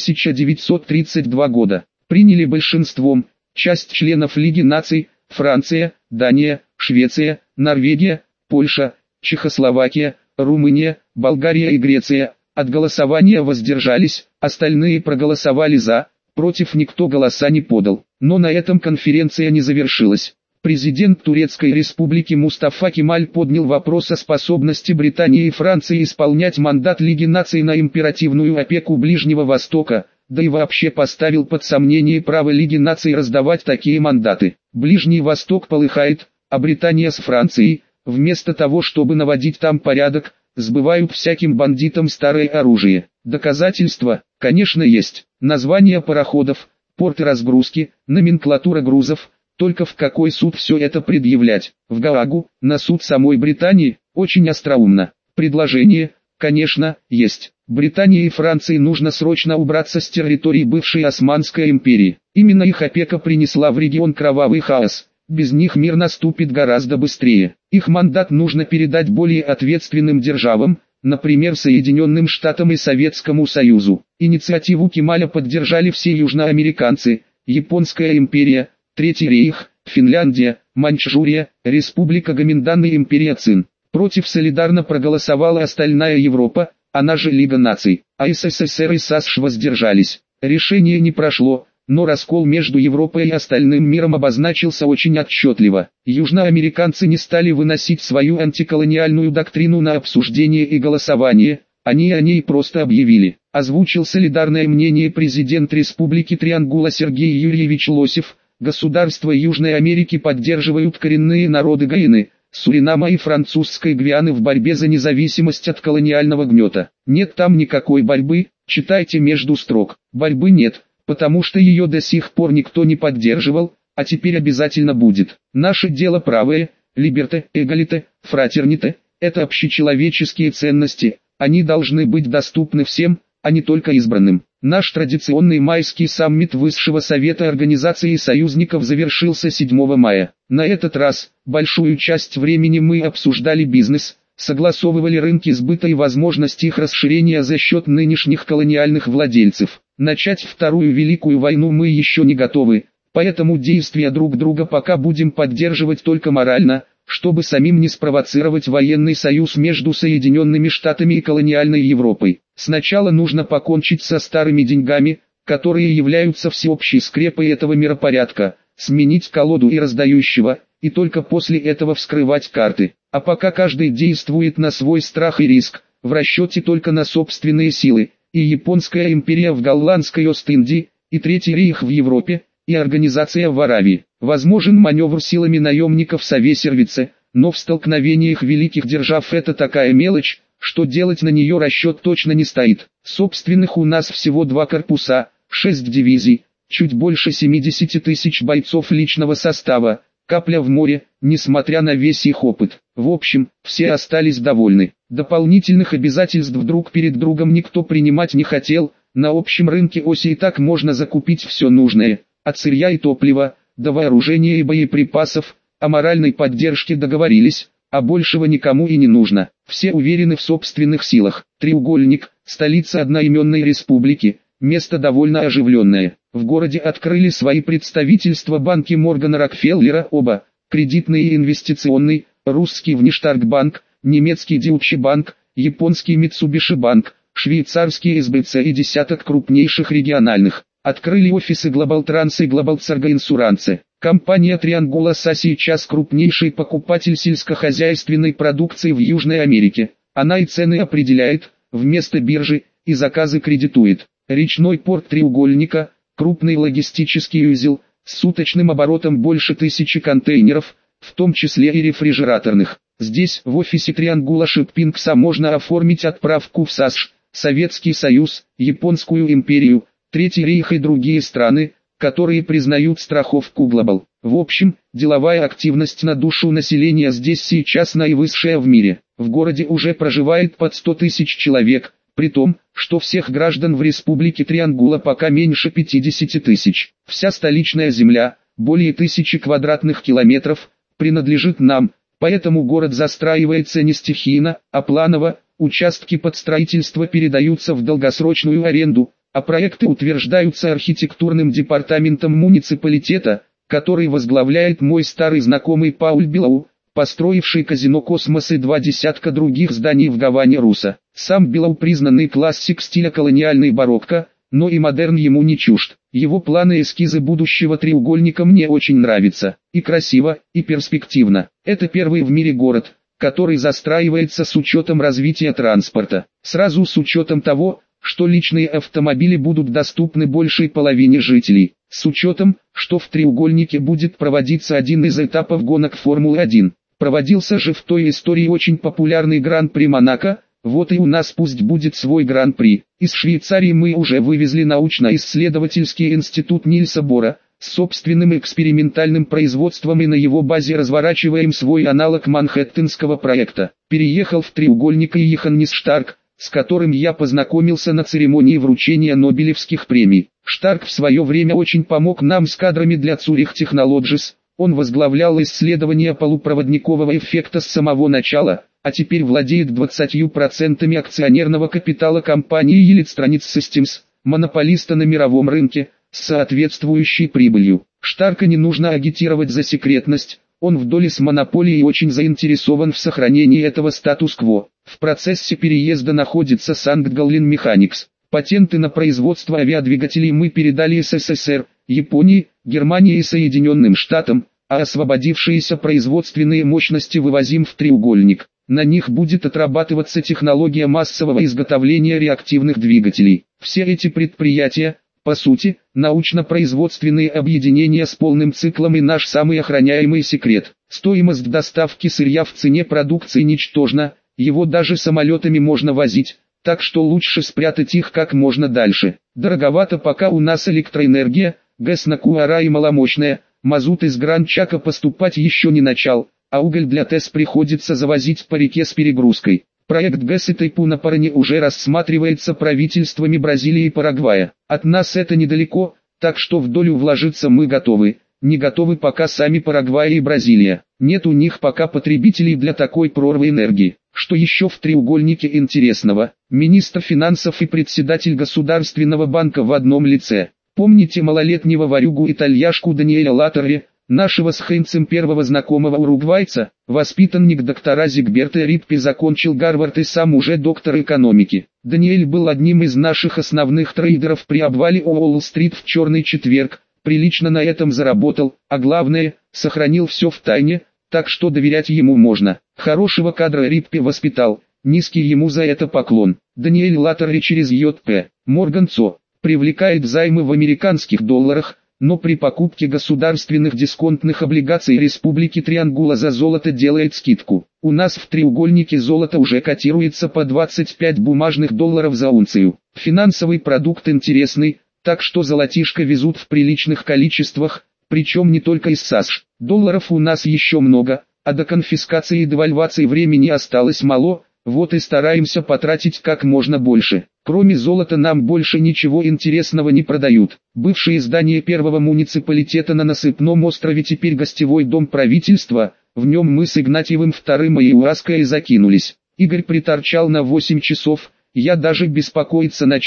Speaker 1: 1932 года. Приняли большинством, часть членов Лиги наций, Франция, Дания, Швеция, Норвегия, Польша, Чехословакия, Румыния, Болгария и Греция. От голосования воздержались, остальные проголосовали за, против никто голоса не подал. Но на этом конференция не завершилась. Президент Турецкой Республики Мустафа Кемаль поднял вопрос о способности Британии и Франции исполнять мандат Лиги наций на императивную опеку Ближнего Востока, да и вообще поставил под сомнение право Лиги наций раздавать такие мандаты. Ближний Восток полыхает, а Британия с Францией, вместо того чтобы наводить там порядок, сбывают всяким бандитам старое оружие. Доказательства, конечно, есть. Названия пароходов, порты разгрузки, номенклатура грузов. Только в какой суд все это предъявлять? В Гаагу, на суд самой Британии? Очень остроумно. Предложение, конечно, есть. Британии и Франции нужно срочно убраться с территории бывшей Османской империи. Именно их опека принесла в регион кровавый хаос. Без них мир наступит гораздо быстрее. Их мандат нужно передать более ответственным державам, например Соединенным Штатам и Советскому Союзу. Инициативу Кемаля поддержали все южноамериканцы, Японская империя, Третий рейх, Финляндия, Маньчжурия, Республика Гоминдан и империя Цин. Против солидарно проголосовала остальная Европа, она же Лига наций, а СССР и САСШ воздержались. Решение не прошло, но раскол между Европой и остальным миром обозначился очень отчетливо. Южноамериканцы не стали выносить свою антиколониальную доктрину на обсуждение и голосование, они о ней просто объявили. Озвучил солидарное мнение президент Республики Триангула Сергей Юрьевич Лосев. Государства Южной Америки поддерживают коренные народы Гайаны, Суринама и французской Гвианы в борьбе за независимость от колониального гнета. Нет там никакой борьбы, читайте между строк. Борьбы нет, потому что ее до сих пор никто не поддерживал, а теперь обязательно будет. Наше дело правое, либерте, эгалите, фратерните, это общечеловеческие ценности, они должны быть доступны всем, а не только избранным. Наш традиционный майский саммит Высшего Совета Организации Союзников завершился 7 мая. На этот раз, большую часть времени мы обсуждали бизнес, согласовывали рынки сбыта и возможность их расширения за счет нынешних колониальных владельцев. Начать Вторую Великую войну мы еще не готовы, поэтому действия друг друга пока будем поддерживать только морально, чтобы самим не спровоцировать военный союз между Соединенными Штатами и колониальной Европой. Сначала нужно покончить со старыми деньгами, которые являются всеобщей скрепой этого миропорядка, сменить колоду и раздающего, и только после этого вскрывать карты. А пока каждый действует на свой страх и риск, в расчете только на собственные силы, и Японская империя в Голландской Ост-Индии, и Третий рейх в Европе, и организация в Аравии. Возможен маневр силами наемников Совесервице, но в столкновениях великих держав это такая мелочь, что делать на нее расчет точно не стоит. Собственных у нас всего 2 корпуса, 6 дивизий, чуть больше 70 тысяч бойцов личного состава, капля в море, несмотря на весь их опыт. В общем, все остались довольны. Дополнительных обязательств друг перед другом никто принимать не хотел, на общем рынке оси и так можно закупить все нужное, от сырья и топлива, до вооружения и боеприпасов, о моральной поддержке договорились, а большего никому и не нужно. Все уверены в собственных силах. Треугольник, столица одноименной республики, место довольно оживленное. В городе открыли свои представительства банки Моргана Рокфеллера, оба, кредитный и инвестиционный, русский Внештаркбанк, немецкий Deutsche Bank, японский Mitsubishi Bank, швейцарский СБЦ и десяток крупнейших региональных. Открыли офисы Global Trans и Global Cargo Insurance. Компания Triangulasa сейчас крупнейший покупатель сельскохозяйственной продукции в Южной Америке. Она и цены определяет, вместо биржи, и заказы кредитует. Речной порт Треугольника, крупный логистический узел, с суточным оборотом больше 1000 контейнеров, в том числе и рефрижераторных. Здесь, в офисе Triangula Shippingsa, можно оформить отправку в САСШ, Советский Союз, Японскую империю, Третий Рейх и другие страны, которые признают страховку Global. В общем, деловая активность на душу населения здесь сейчас наивысшая в мире. В городе уже проживает под 100 тысяч человек, при том, что всех граждан в республике Триангула пока меньше 50 тысяч. Вся столичная земля, более 1000 квадратных километров, принадлежит нам, поэтому город застраивается не стихийно, а планово, участки под строительство передаются в долгосрочную аренду, а проекты утверждаются архитектурным департаментом муниципалитета, который возглавляет мой старый знакомый Пауль Белау, построивший казино «Космос» и 20 других зданий в Гаване Руса. Сам Белау признанный классик стиля колониальный барокко, но и модерн ему не чужд. Его планы и эскизы будущего треугольника мне очень нравятся. И красиво, и перспективно. Это первый в мире город, который застраивается с учетом развития транспорта. Сразу с учетом того, что личные автомобили будут доступны большей половине жителей. С учетом, что в треугольнике будет проводиться один из этапов гонок Формулы-1. Проводился же в той истории очень популярный Гран-при Монако, вот и у нас пусть будет свой Гран-при. Из Швейцарии мы уже вывезли научно-исследовательский институт Нильса Бора, с собственным экспериментальным производством, и на его базе разворачиваем свой аналог Манхэттенского проекта. Переехал в треугольник и Йоханнес Штарк, с которым я познакомился на церемонии вручения Нобелевских премий. Штарк в свое время очень помог нам с кадрами для Zurich Technologies. Он возглавлял исследования полупроводникового эффекта с самого начала, а теперь владеет 20% акционерного капитала компании Electronics Systems, монополиста на мировом рынке, с соответствующей прибылью. Штарка не нужно агитировать за секретность, он в доле с монополией очень заинтересован в сохранении этого статус-кво. В процессе переезда находится St. Mechanics. Патенты на производство авиадвигателей мы передали СССР, Японии, Германии и Соединенным Штатам, а освободившиеся производственные мощности вывозим в треугольник. На них будет отрабатываться технология массового изготовления реактивных двигателей. Все эти предприятия, по сути, научно-производственные объединения с полным циклом и наш самый охраняемый секрет. Стоимость доставки сырья в цене продукции ничтожна, его даже самолетами можно возить, так что лучше спрятать их как можно дальше. Дороговато пока у нас электроэнергия, ГЭС на Куара и маломощная, мазут из Гранд-Чака поступать еще не начал, а уголь для ТЭС приходится завозить по реке с перегрузкой. Проект ГЭС и Тайпу на Паране уже рассматривается правительствами Бразилии и Парагвая. От нас это недалеко, так что в долю вложиться мы готовы. Не готовы пока сами Парагвай и Бразилия. Нет у них пока потребителей для такой прорвы энергии. Что еще в треугольнике интересного? Министр финансов и председатель Государственного банка в одном лице. Помните малолетнего ворюгу-итальяшку Даниэля Латтерли, нашего с Хейнцем первого знакомого уругвайца? Воспитанник доктора Зигберта Риппи, закончил Гарвард и сам уже доктор экономики. Даниэль был одним из наших основных трейдеров при обвале Уолл-стрит в черный четверг, прилично на этом заработал, а главное, сохранил все в тайне, так что доверять ему можно. Хорошего кадра Риппи воспитал, низкий ему за это поклон. Даниэль Латтерли через J.P. Morgan Co. привлекает займы в американских долларах, но при покупке государственных дисконтных облигаций Республики Триангула за золото делает скидку. У нас в треугольнике золото уже котируется по 25 бумажных долларов за унцию. Финансовый продукт интересный, так что золотишко везут в приличных количествах, причем не только из САСШ. Долларов у нас еще много, а до конфискации и девальвации времени осталось мало, вот и стараемся потратить как можно больше. Кроме золота нам больше ничего интересного не продают. Бывшее здание первого муниципалитета на Насыпном острове теперь гостевой дом правительства, в нем мы с Игнатьевым II и Уаской закинулись. Игорь приторчал на 8 часов, я даже беспокоиться начал,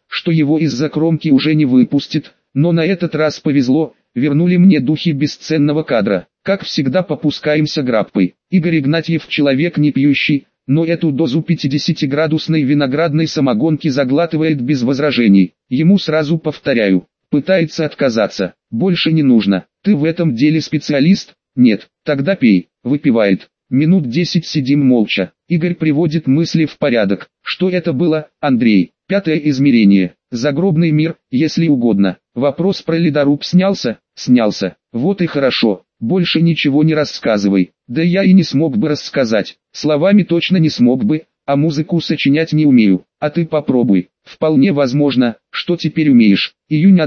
Speaker 1: что его из-за кромки уже не выпустят, но на этот раз повезло, вернули мне духи бесценного кадра. Как всегда попускаемся граппой. Игорь Игнатьев человек не пьющий, но эту дозу 50-градусной виноградной самогонки заглатывает без возражений. Ему сразу повторяю, пытается отказаться. Больше не нужно. Ты в этом деле специалист? Нет. Тогда пей. Выпивает. Минут 10 сидим молча. Игорь приводит мысли в порядок. Что это было, Андрей? Пятое измерение. Загробный мир, если угодно. Вопрос про ледоруб снялся? Снялся. Вот и хорошо. Больше ничего не рассказывай. Да я и не смог бы рассказать. Словами точно не смог бы, а музыку сочинять не умею. А ты попробуй. Вполне возможно, что теперь умеешь. Июнь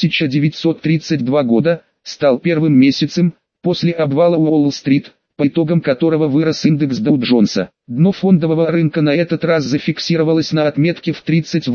Speaker 1: 1932 года стал первым месяцем после обвала Уолл-стрит, по итогам которого вырос индекс Доу-Джонса. Дно фондового рынка на этот раз зафиксировалось на отметке в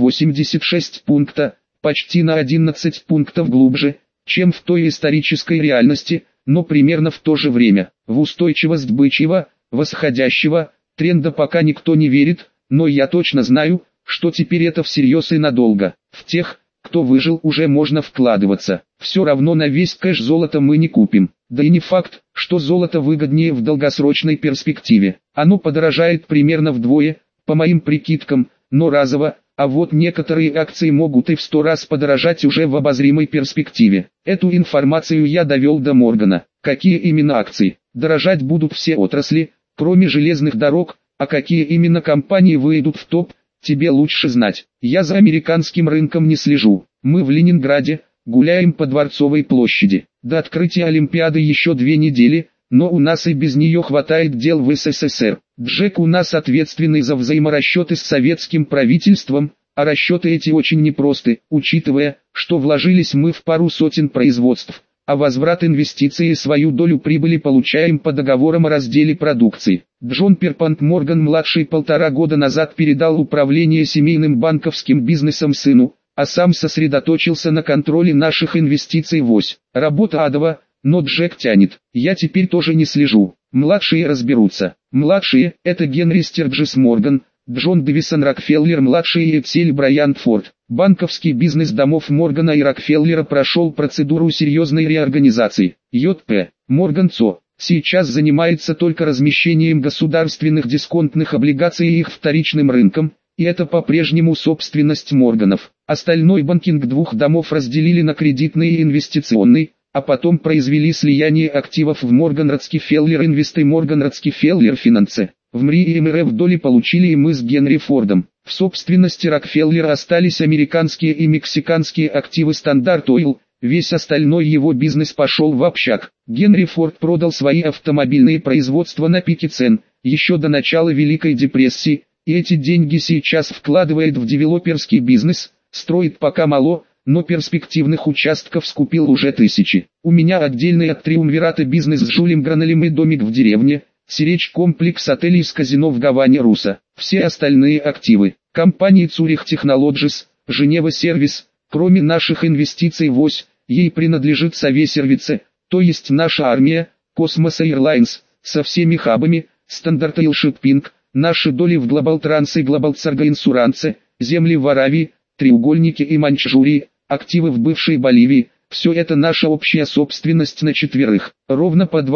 Speaker 1: 30,86 пункта, почти на 11 пунктов глубже, чем в той исторической реальности, но примерно в то же время. В устойчивость бычьего, восходящего, тренда пока никто не верит, но я точно знаю, что теперь это всерьез и надолго. В тех, кто выжил, уже можно вкладываться. Все равно на весь кэш золото мы не купим. Да и не факт, что золото выгоднее в долгосрочной перспективе. Оно подорожает примерно вдвое, по моим прикидкам, но разово, а вот некоторые акции могут и в 100 раз подорожать уже в обозримой перспективе. Эту информацию я довел до Моргана. Какие именно акции? Дорожать будут все отрасли, кроме железных дорог, а какие именно компании выйдут в топ, тебе лучше знать. Я за американским рынком не слежу. Мы в Ленинграде, гуляем по Дворцовой площади. До открытия Олимпиады еще 2 недели, но у нас и без нее хватает дел в СССР. Джек у нас ответственный за взаиморасчеты с советским правительством, а расчеты эти очень непросты, учитывая, что вложились мы в пару сотен производств, а возврат инвестиций и свою долю прибыли получаем по договорам о разделе продукции. Джон Перпант Морган-младший 1,5 года назад передал управление семейным банковским бизнесом сыну, а сам сосредоточился на контроле наших инвестиций в ось. Работа адова, но Джек тянет. Я теперь тоже не слежу. Младшие разберутся. Младшие – это Генри Стерджес Морган, Джон Дэвисон Рокфеллер-младший и Этсель Брайант Форд. Банковский бизнес домов Моргана и Рокфеллера прошел процедуру серьезной реорганизации. J.P. Морган ЦО. Сейчас занимается только размещением государственных дисконтных облигаций и их вторичным рынком, и это по-прежнему собственность Морганов. Остальной банкинг двух домов разделили на кредитный и инвестиционный, а потом произвели слияние активов в Морган Рокфеллер Инвест и Морган Рокфеллер Финансе. В МРИ и МРФ доли получили и мы с Генри Фордом. В собственности Рокфеллера остались американские и мексиканские активы Стандарт Ойл, весь остальной его бизнес пошел в общак. Генри Форд продал свои автомобильные производства на пике цен, еще до начала Великой депрессии, и эти деньги сейчас вкладывает в девелоперский бизнес, строит пока мало, но перспективных участков скупил уже тысячи. У меня отдельный от триумвирата бизнес с Жюлем Гранелем и домик в деревне, Сиречь комплекс отелей с казино в Гаване Руса. Все остальные активы, компании Zurich Technologies, Женева Сервис, кроме наших инвестиций в ось, ей принадлежит Совесервице, то есть наша армия, Космос Airlines, со всеми хабами, Стандарт Ойл Шиппинг, наши доли в Global Trans и Global Cargo Insurance, земли в Аравии, треугольники и Маньчжурии, активы в бывшей Боливии, все это наша общая собственность на четверых, ровно по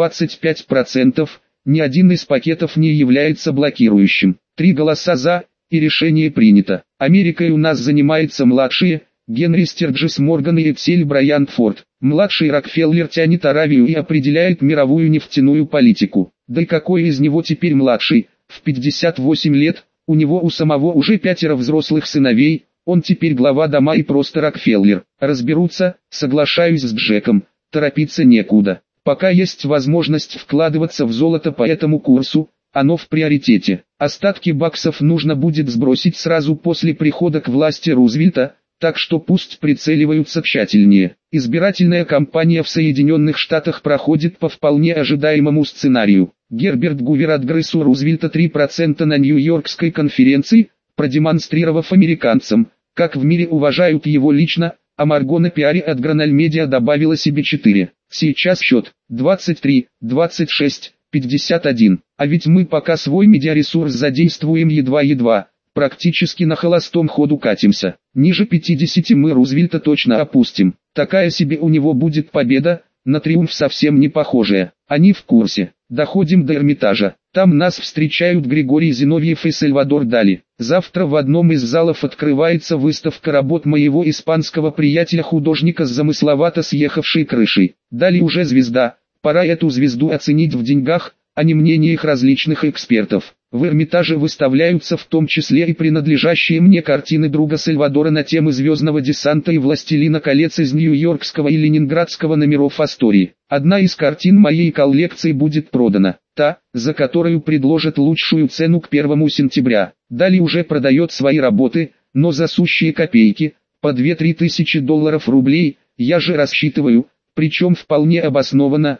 Speaker 1: 25%, ни один из пакетов не является блокирующим. 3 голоса за, и решение принято. Америкой у нас занимаются младшие, Генри Стерджес Морган и Этсель Брайант Форд. Младший Рокфеллер тянет Аравию и определяет мировую нефтяную политику. Да и какой из него теперь младший? В 58 лет, у него у самого уже 5 взрослых сыновей, он теперь глава дома и просто Рокфеллер. Разберутся, соглашаюсь с Джеком, торопиться некуда. Пока есть возможность вкладываться в золото по этому курсу, оно в приоритете. Остатки баксов нужно будет сбросить сразу после прихода к власти Рузвельта, так что пусть прицеливаются тщательнее. Избирательная кампания в Соединенных Штатах проходит по вполне ожидаемому сценарию. Герберт Гувер отгрыз у Рузвельта 3% на Нью-Йоркской конференции, продемонстрировав американцам, как в мире уважают его лично, а Марго на пиаре от Граналь Медиа добавила себе 4. Сейчас счет 23, 26, 51. А ведь мы пока свой медиаресурс задействуем едва-едва. Практически на холостом ходу катимся. Ниже 50 мы Рузвельта точно опустим. Такая себе у него будет победа, на триумф совсем не похожая. Они в курсе. Доходим до Эрмитажа. Там нас встречают Григорий Зиновьев и Сальвадор Дали. Завтра в одном из залов открывается выставка работ моего испанского приятеля-художника с замысловато съехавшей крышей. Дали уже звезда. Пора эту звезду оценить в деньгах, а не мнениях различных экспертов. В Эрмитаже выставляются в том числе и принадлежащие мне картины друга Сальвадора на темы «Звездного десанта» и «Властелина колец» из нью-йоркского и ленинградского номеров Астории. Одна из картин моей коллекции будет продана, та, за которую предложат лучшую цену к 1 сентября. Дали уже продает свои работы, но за сущие копейки, по 2-3 тысячи долларов рублей, я же рассчитываю, причем вполне обоснованно,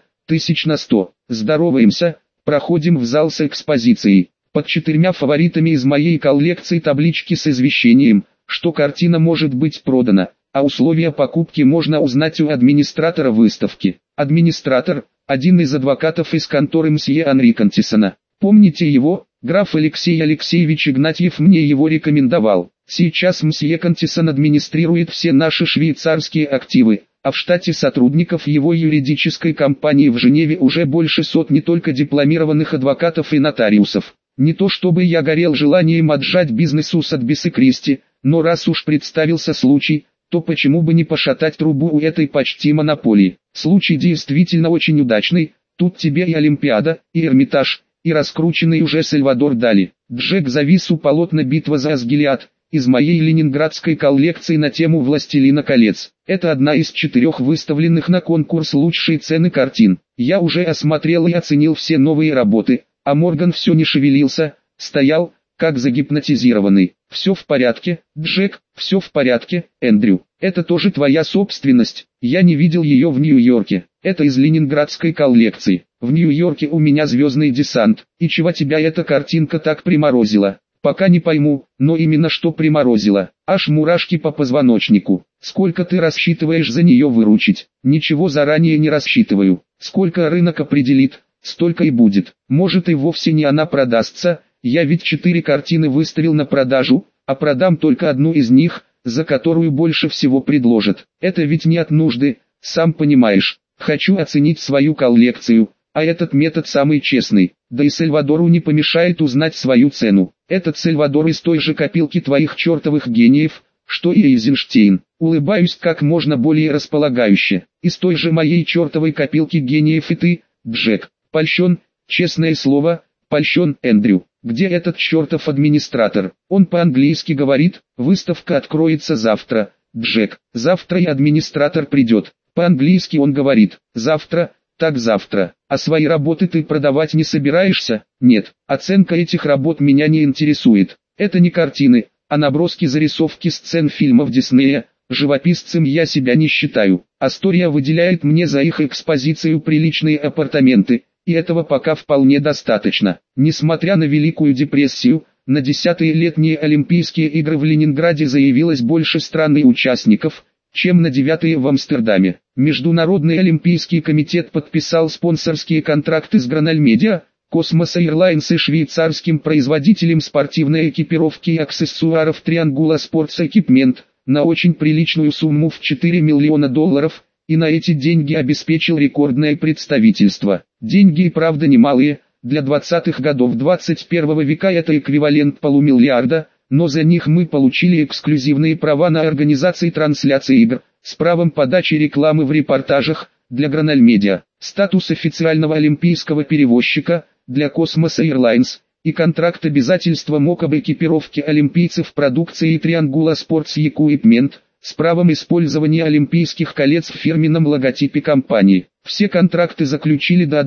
Speaker 1: 100. Здороваемся, проходим в зал с экспозицией. Под 4 фаворитами из моей коллекции таблички с извещением, что картина может быть продана, а условия покупки можно узнать у администратора выставки. Администратор – один из адвокатов из конторы мсье Анри Кантисона. Помните его? Граф Алексей Алексеевич Игнатьев мне его рекомендовал. Сейчас мсье Кантисон администрирует все наши швейцарские активы, а в штате сотрудников его юридической компании в Женеве уже больше сотни только дипломированных адвокатов и нотариусов. Не то чтобы я горел желанием отжать бизнес у Сотбис и Кристи, но раз уж представился случай, то почему бы не пошатать трубу у этой почти монополии. Случай действительно очень удачный, тут тебе и Олимпиада, и Эрмитаж, и раскрученный уже Сальвадор Дали. Джек завис у полотна «Битва за Асгилиад» из моей ленинградской коллекции на тему «Властелина колец». Это одна из 4 выставленных на конкурс лучшие цены картин. Я уже осмотрел и оценил все новые работы, а Морган все не шевелился, стоял, как загипнотизированный. «Все в порядке, Джек, все в порядке, Эндрю. Это тоже твоя собственность, я не видел ее в Нью-Йорке. Это из ленинградской коллекции. В Нью-Йорке у меня «Звездный десант». И чего тебя эта картинка так приморозила? Пока не пойму, но именно что приморозила. Аж мурашки по позвоночнику. Сколько ты рассчитываешь за нее выручить? Ничего заранее не рассчитываю. Сколько рынок определит, столько и будет. Может и вовсе не она продастся. Я ведь 4 картины выставил на продажу, а продам только одну из них, за которую больше всего предложат. Это ведь не от нужды, сам понимаешь. Хочу оценить свою коллекцию, а этот метод самый честный. Да и Сальвадору не помешает узнать свою цену. Этот Сальвадор из той же копилки твоих чертовых гениев, что и Эйзенштейн. Улыбаюсь как можно более располагающе. Из той же моей чертовой копилки гениев и ты, Джек. Польщен, честное слово, польщен, Эндрю. Где этот чертов администратор? Он по-английски говорит, выставка откроется завтра. Джек, завтра и администратор придет. По-английски он говорит, завтра, так завтра. А свои работы ты продавать не собираешься? Нет, оценка этих работ меня не интересует. Это не картины, а наброски зарисовки сцен фильмов Диснея. Живописцем я себя не считаю. Астория выделяет мне за их экспозицию приличные апартаменты, и этого пока вполне достаточно. Несмотря на Великую депрессию, на 10-е летние Олимпийские игры в Ленинграде заявилось больше стран и участников, чем на 9-е в Амстердаме. Международный Олимпийский комитет подписал спонсорские контракты с Граноль Медиа, Космос Airlines и швейцарским производителем спортивной экипировки и аксессуаров Triangula Sports Equipment, на очень приличную сумму в $4 миллиона, и на эти деньги обеспечил рекордное представительство. Деньги и правда немалые, для 20-х годов 21 века это эквивалент полумиллиарда, но за них мы получили эксклюзивные права на организацию трансляции игр, с правом подачи рекламы в репортажах, для Граноль Медиа, статус официального олимпийского перевозчика, для Космос Airlines, и контракт обязательства МОК об экипировке олимпийцев продукции Triangula Sports Equipment, с правом использования олимпийских колец в фирменном логотипе компании. Все контракты заключили до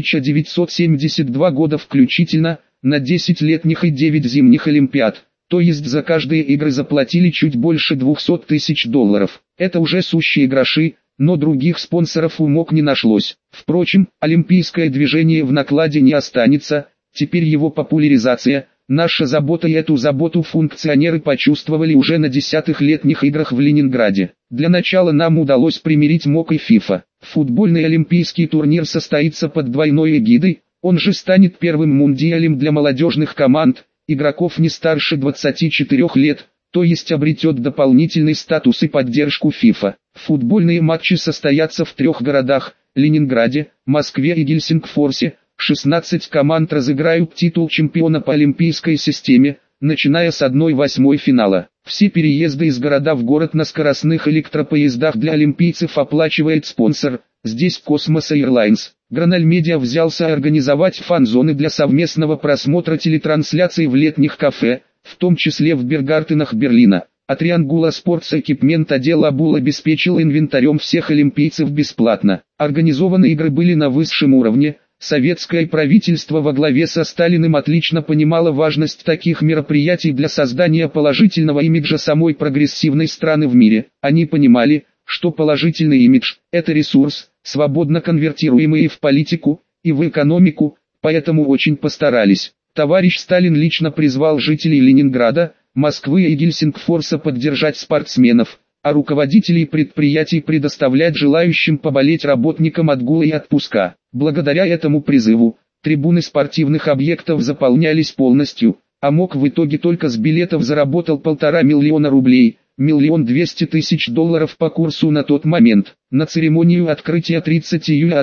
Speaker 1: 1972 года включительно, на 10 летних и 9 зимних Олимпиад, то есть за каждые игры заплатили чуть больше $200 тысяч. Это уже сущие гроши, но других спонсоров у МОК не нашлось. Впрочем, олимпийское движение в накладе не останется, теперь его популяризация – наша забота, и эту заботу функционеры почувствовали уже на 10-х летних играх в Ленинграде. Для начала нам удалось примирить МОК и ФИФА. Футбольный олимпийский турнир состоится под двойной эгидой, он же станет первым мундиалем для молодежных команд, игроков не старше 24 лет, то есть обретет дополнительный статус и поддержку FIFA. Футбольные матчи состоятся в 3 городах – Ленинграде, Москве и Гельсингфорсе. 16 команд разыграют титул чемпиона по олимпийской системе, начиная с 1/8 финала. Все переезды из города в город на скоростных электропоездах для олимпийцев оплачивает спонсор, здесь Cosmos Airlines. Граналь Медиа взялся организовать фан-зоны для совместного просмотра телетрансляций в летних кафе, в том числе в Бергартенах Берлина. А Triangula Sports Equipment отдел Абул обеспечил инвентарем всех олимпийцев бесплатно. Организованы игры были на высшем уровне. Советское правительство во главе со Сталиным отлично понимало важность таких мероприятий для создания положительного имиджа самой прогрессивной страны в мире. Они понимали, что положительный имидж – это ресурс, свободно конвертируемый в политику и в экономику, поэтому очень постарались. Товарищ Сталин лично призвал жителей Ленинграда, Москвы и Гельсингфорса поддержать спортсменов, а руководителей предприятий предоставлять желающим поболеть работникам отгулы и отпуска. Благодаря этому призыву, трибуны спортивных объектов заполнялись полностью, а МОК в итоге только с билетов заработал 1,5 миллиона рублей, $1 200 000 по курсу на тот момент. На церемонию открытия 30 июля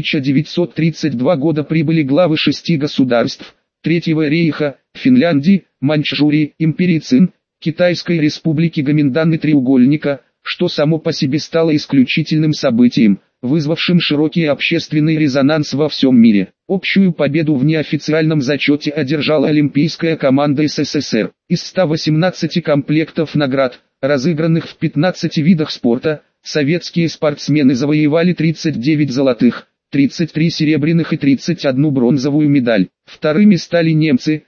Speaker 1: 1932 года прибыли главы 6 государств, Третьего рейха, Финляндии, Маньчжурии, Империи Цин, Китайской республики Гоминдан и Треугольника, что само по себе стало исключительным событием, вызвавшим широкий общественный резонанс во всем мире. Общую победу в неофициальном зачете одержала олимпийская команда СССР. Из 118 комплектов наград, разыгранных в 15 видах спорта, советские спортсмены завоевали 39 золотых, 33 серебряных и 31 бронзовую медаль. Вторыми стали немцы,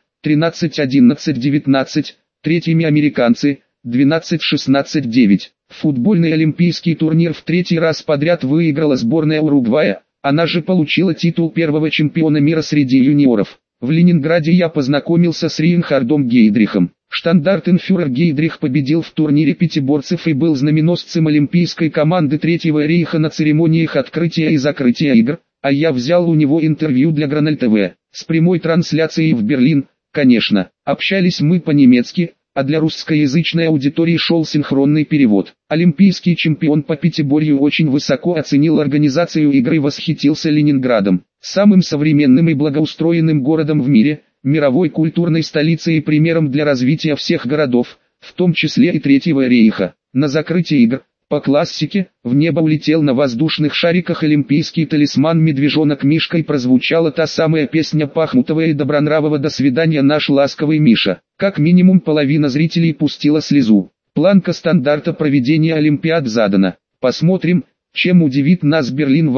Speaker 1: 13-11-19, третьими американцы, 12-16-9. Футбольный олимпийский турнир в 3-й раз подряд выиграла сборная Уругвая, она же получила титул первого чемпиона мира среди юниоров. В Ленинграде я познакомился с Рейнхардом Гейдрихом. Штандартенфюрер Гейдрих победил в турнире пятиборцев и был знаменосцем олимпийской команды Третьего рейха на церемониях открытия и закрытия игр, а я взял у него интервью для Граналь ТВ, с прямой трансляцией в Берлин, конечно. Общались мы по-немецки, а для русскоязычной аудитории шел синхронный перевод. Олимпийский чемпион по пятиборью очень высоко оценил организацию игры и восхитился Ленинградом, самым современным и благоустроенным городом в мире, мировой культурной столицей и примером для развития всех городов, в том числе и Третьего рейха. На закрытие игр, по классике, в небо улетел на воздушных шариках олимпийский талисман медвежонок Мишка и прозвучала та самая песня Пахмутова и Добронравова «До свидания, наш ласковый Миша». Как минимум половина зрителей пустила слезу. Планка стандарта проведения Олимпиад задана. Посмотрим, чем удивит нас Берлин в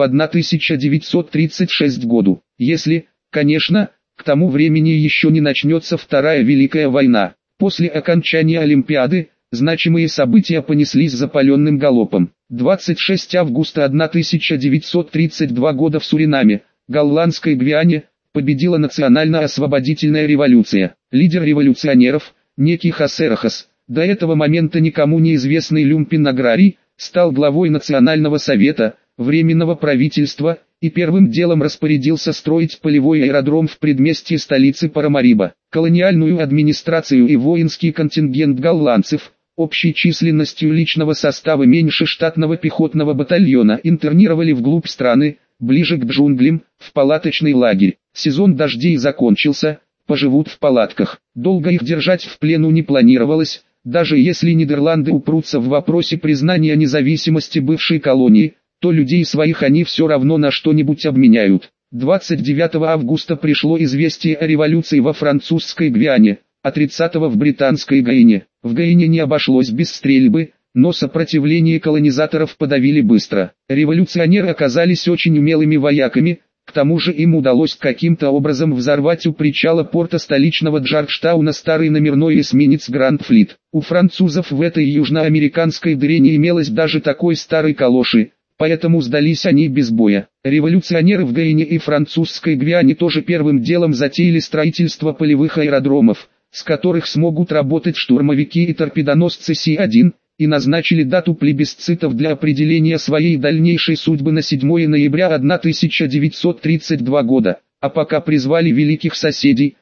Speaker 1: 1936 году. Если, конечно, к тому времени еще не начнется Вторая Великая война. После окончания Олимпиады, значимые события понеслись запаленным галопом. 26 августа 1932 года в Суринаме, Голландской Гвиане, победила национально-освободительная революция. Лидер революционеров, некий Хосе Рохас, до этого момента никому неизвестный люмпен-аграрий, стал главой Национального совета, Временного правительства, и первым делом распорядился строить полевой аэродром в предместье столицы Парамариба. Колониальную администрацию и воинский контингент голландцев, общей численностью личного состава меньше штатного пехотного батальона, интернировали вглубь страны, ближе к джунглям, в палаточный лагерь. Сезон дождей закончился, поживут в палатках. Долго их держать в плену не планировалось, даже если Нидерланды упрутся в вопросе признания независимости бывшей колонии, то людей своих они все равно на что-нибудь обменяют. 29 августа пришло известие о революции во французской Гвиане, а 30 в британской Гаине. В Гаине не обошлось без стрельбы, но сопротивление колонизаторов подавили быстро. Революционеры оказались очень умелыми вояками, к тому же им удалось каким-то образом взорвать у причала порта столичного Джорджтауна старый номерной эсминец Гранд Флит. У французов в этой южноамериканской дыре не имелось даже такой старой калоши, поэтому сдались они без боя. Революционеры в Гаине и французской Гвиане тоже первым делом затеяли строительство полевых аэродромов, с которых смогут работать штурмовики и торпедоносцы Си-1, и назначили дату плебисцитов для определения своей дальнейшей судьбы на 7 ноября 1932 года, а пока призвали великих соседей,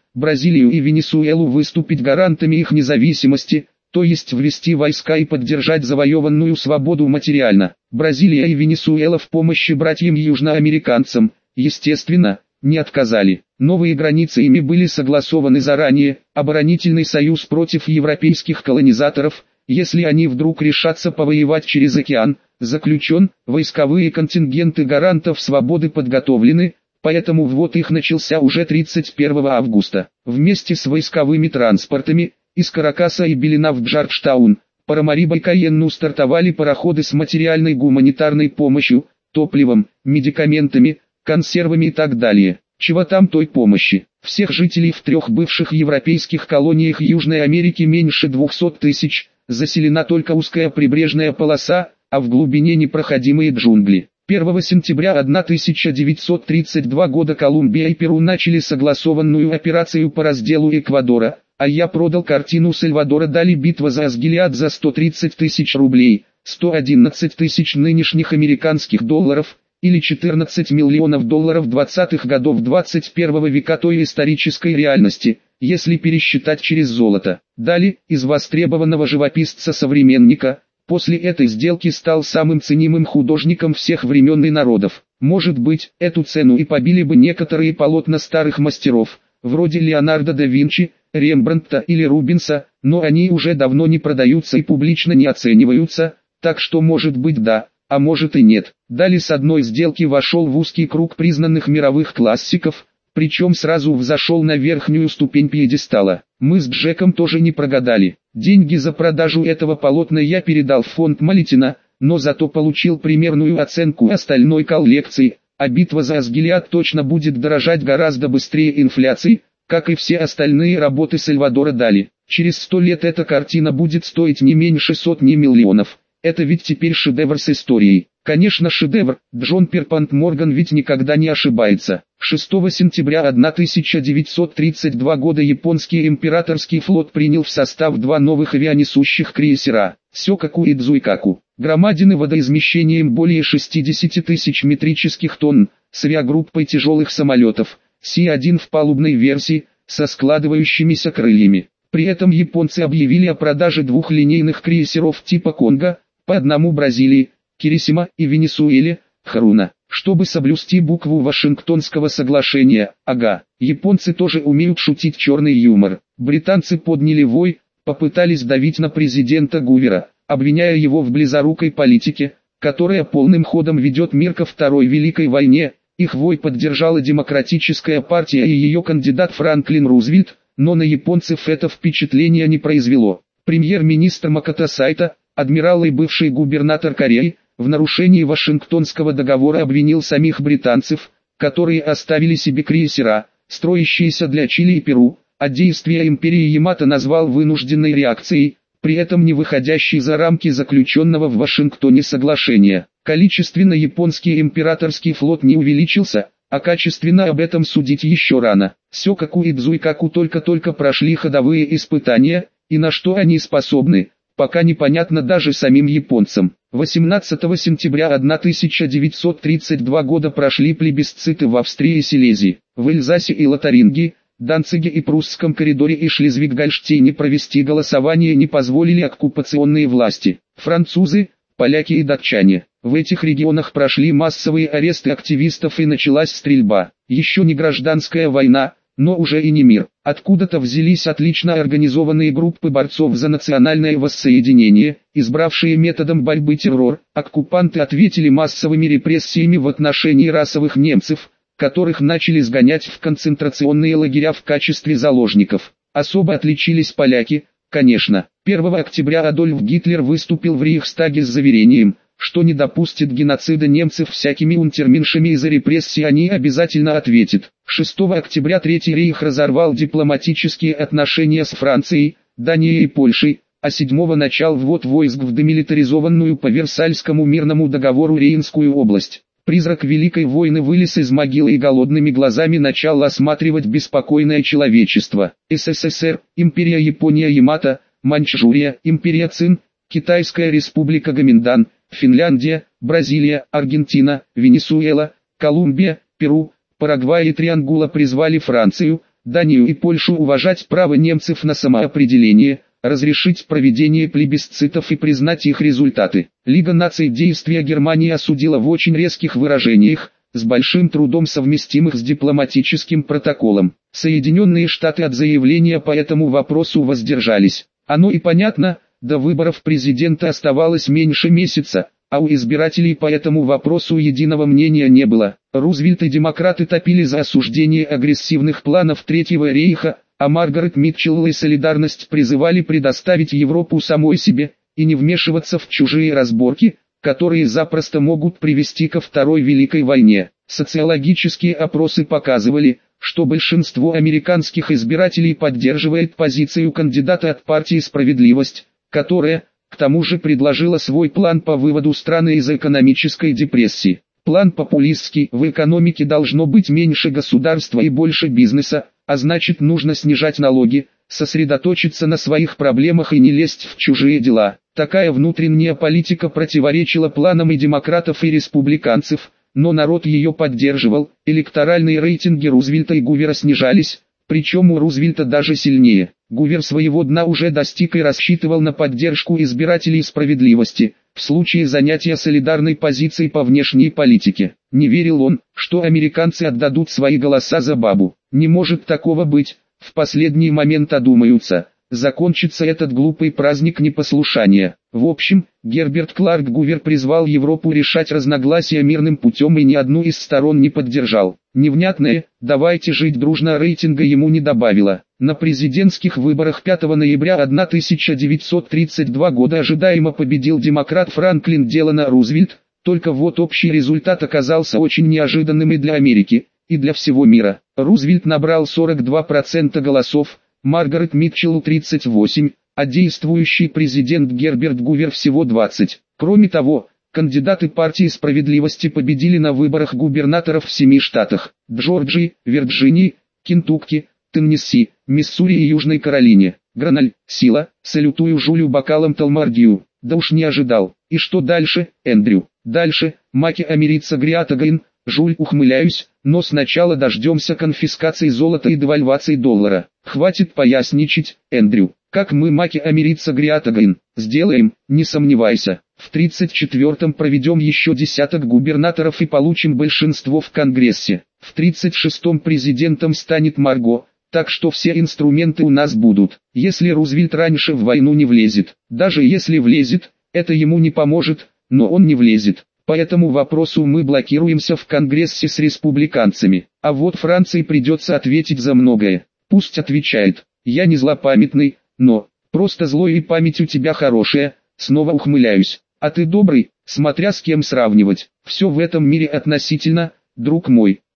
Speaker 1: Бразилию и Венесуэлу выступить гарантами их независимости, то есть ввести войска и поддержать завоеванную свободу материально. Бразилия и Венесуэла в помощи братьям-южноамериканцам, естественно, не отказали. Новые границы ими были согласованы заранее, оборонительный союз против европейских колонизаторов, если они вдруг решатся повоевать через океан, заключен, войсковые контингенты гарантов свободы подготовлены, поэтому ввод их начался уже 31 августа. Вместе с войсковыми транспортами, из Каракаса и Белина в Джорджтаун, Парамариба и Кайенну стартовали пароходы с материальной гуманитарной помощью, топливом, медикаментами, консервами и так далее. Чего там той помощи? Всех жителей в 3 бывших европейских колониях Южной Америки меньше 200 тысяч, заселена только узкая прибрежная полоса, а в глубине непроходимые джунгли. 1 сентября 1932 года Колумбия и Перу начали согласованную операцию по разделу Эквадора, а я продал картину Сальвадора Дали «Битва за Асгилиад» за 130 тысяч рублей, 111 тысяч нынешних американских долларов, или 14 миллионов долларов 20-х годов 21 века той исторической реальности, если пересчитать через золото. Дали, из востребованного живописца-современника, после этой сделки стал самым ценимым художником всех времен и народов. Может быть, эту цену и побили бы некоторые полотна старых мастеров, вроде Леонардо да Винчи, Рембрандта или Рубенса, но они уже давно не продаются и публично не оцениваются, так что может быть да, а может и нет. Дали с одной сделки вошел в узкий круг признанных мировых классиков, причем сразу взошел на верхнюю ступень пьедестала. Мы с Джеком тоже не прогадали. Деньги за продажу этого полотна я передал в фонд Малетина, но зато получил примерную оценку остальной коллекции, а битва за Асгилиад точно будет дорожать гораздо быстрее инфляции, как и все остальные работы Сальвадора Дали. Через 100 лет эта картина будет стоить не меньше сотни миллионов. Это ведь теперь шедевр с историей. Конечно шедевр, Джон Перпант Морган ведь никогда не ошибается. 6 сентября 1932 года японский императорский флот принял в состав 2 новых авианесущих крейсера Сёкаку и Дзуйкаку. Громадины водоизмещением более 60 тысяч метрических тонн, с авиагруппой тяжелых самолетов, Си-1 в палубной версии, со складывающимися крыльями. При этом японцы объявили о продаже 2 линейных крейсеров типа Конго, по одному Бразилии, Кирисима и Венесуэле, Харуна, чтобы соблюсти букву Вашингтонского соглашения. Ага, японцы тоже умеют шутить черный юмор. Британцы подняли вой, попытались давить на президента Гувера, обвиняя его в близорукой политике, которая полным ходом ведет мир ко Второй Великой войне. Их вой поддержала Демократическая партия и ее кандидат Франклин Рузвельт, но на японцев это впечатление не произвело. Премьер-министр Макото Сайто, адмирал и бывший губернатор Кореи, в нарушении Вашингтонского договора обвинил самих британцев, которые оставили себе крейсера, строящиеся для Чили и Перу, а действия империи Ямато назвал вынужденной реакцией, при этом не выходящей за рамки заключенного в Вашингтоне соглашения. Количественно японский императорский флот не увеличился, а качественно об этом судить еще рано. Сёкаку и Дзуйкаку только-только прошли ходовые испытания, и на что они способны, пока непонятно даже самим японцам. 18 сентября 1932 года прошли плебисциты в Австрии и Силезии, в Эльзасе и Лотарингии, Данциге и Прусском коридоре и Шлезвиг-Гольштейне провести голосование не позволили оккупационные власти. Французы, поляки и датчане. В этих регионах прошли массовые аресты активистов и началась стрельба. Еще не гражданская война, но уже и не мир. Откуда-то взялись отлично организованные группы борцов за национальное воссоединение, избравшие методом борьбы террор. Оккупанты ответили массовыми репрессиями в отношении расовых немцев, которых начали сгонять в концентрационные лагеря в качестве заложников. Особо отличились поляки, конечно. 1 октября Адольф Гитлер выступил в Рейхстаге с заверением, что не допустит геноцида немцев всякими унтерменшами, и за репрессии они обязательно ответят. 6 октября Третий Рейх разорвал дипломатические отношения с Францией, Данией и Польшей, а 7-го начал ввод войск в демилитаризованную по Версальскому мирному договору Рейнскую область. Призрак Великой войны вылез из могилы и голодными глазами начал осматривать беспокойное человечество. СССР, Империя Япония Ямато, Маньчжурия, Империя Цин, Китайская Республика Гоминдан, Финляндия, Бразилия, Аргентина, Венесуэла, Колумбия, Перу, Парагвай и Триангула призвали Францию, Данию и Польшу уважать право немцев на самоопределение, разрешить проведение плебисцитов и признать их результаты. Лига наций действия Германии осудила в очень резких выражениях, с большим трудом совместимых с дипломатическим протоколом. Соединенные Штаты от заявления по этому вопросу воздержались. Оно и понятно, до выборов президента оставалось меньше месяца, а у избирателей по этому вопросу единого мнения не было. Рузвельт и демократы топили за осуждение агрессивных планов Третьего рейха, а Маргарет Митчелл и Солидарность призывали предоставить Европу самой себе, и не вмешиваться в чужие разборки, которые запросто могут привести ко Второй Великой войне. Социологические опросы показывали, что большинство американских избирателей поддерживает позицию кандидата от партии «Справедливость», которая, к тому же, предложила свой план по выводу страны из экономической депрессии. План популистский: в экономике должно быть меньше государства и больше бизнеса, а значит нужно снижать налоги, сосредоточиться на своих проблемах и не лезть в чужие дела. Такая внутренняя политика противоречила планам и демократов, и республиканцев, но народ ее поддерживал. Электоральные рейтинги Рузвельта и Гувера снижались, причем у Рузвельта даже сильнее. Гувер своего дна уже достиг и рассчитывал на поддержку избирателей «Справедливости» в случае занятия солидарной позиции по внешней политике. Не верил он, что американцы отдадут свои голоса за бабу. Не может такого быть, в последний момент одумаются. Закончится этот глупый праздник непослушания. В общем, Герберт Кларк Гувер призвал Европу решать разногласия мирным путем и ни одну из сторон не поддержал. Невнятное «давайте жить дружно» рейтинга ему не добавило. На президентских выборах 5 ноября 1932 года ожидаемо победил демократ Франклин Делано Рузвельт, только вот общий результат оказался очень неожиданным и для Америки, и для всего мира. Рузвельт набрал 42% голосов, Маргарет Митчелл 38%, а действующий президент Герберт Гувер всего 20%. Кроме того, кандидаты партии «Справедливости» победили на выборах губернаторов в 7 штатах: Джорджии, Вирджинии, Кентукки, Теннесси, Миссури и Южной Каролине. Граналь, сила, салютую Жюлю бокалом Талмардию. Да уж не ожидал. И что дальше, Эндрю? Дальше, маки америца Гриатагайн, Жюль, ухмыляюсь, но сначала дождемся конфискации золота и девальвации доллара. Хватит поясничать, Эндрю. Как мы маки америца Гриатагайн сделаем, не сомневайся. В 34-м проведем еще десяток губернаторов и получим большинство в Конгрессе. В 36-м президентом станет Марго, так что все инструменты у нас будут. Если Рузвельт раньше в войну не влезет, даже если влезет, это ему не поможет, но он не влезет. По этому вопросу мы блокируемся в Конгрессе с республиканцами. А вот Франции придется ответить за многое. Пусть отвечает. Я не злопамятный, но просто злой, и память у тебя хорошая. Снова ухмыляюсь. А ты добрый, смотря с кем сравнивать. Все в этом мире относительно, друг мой.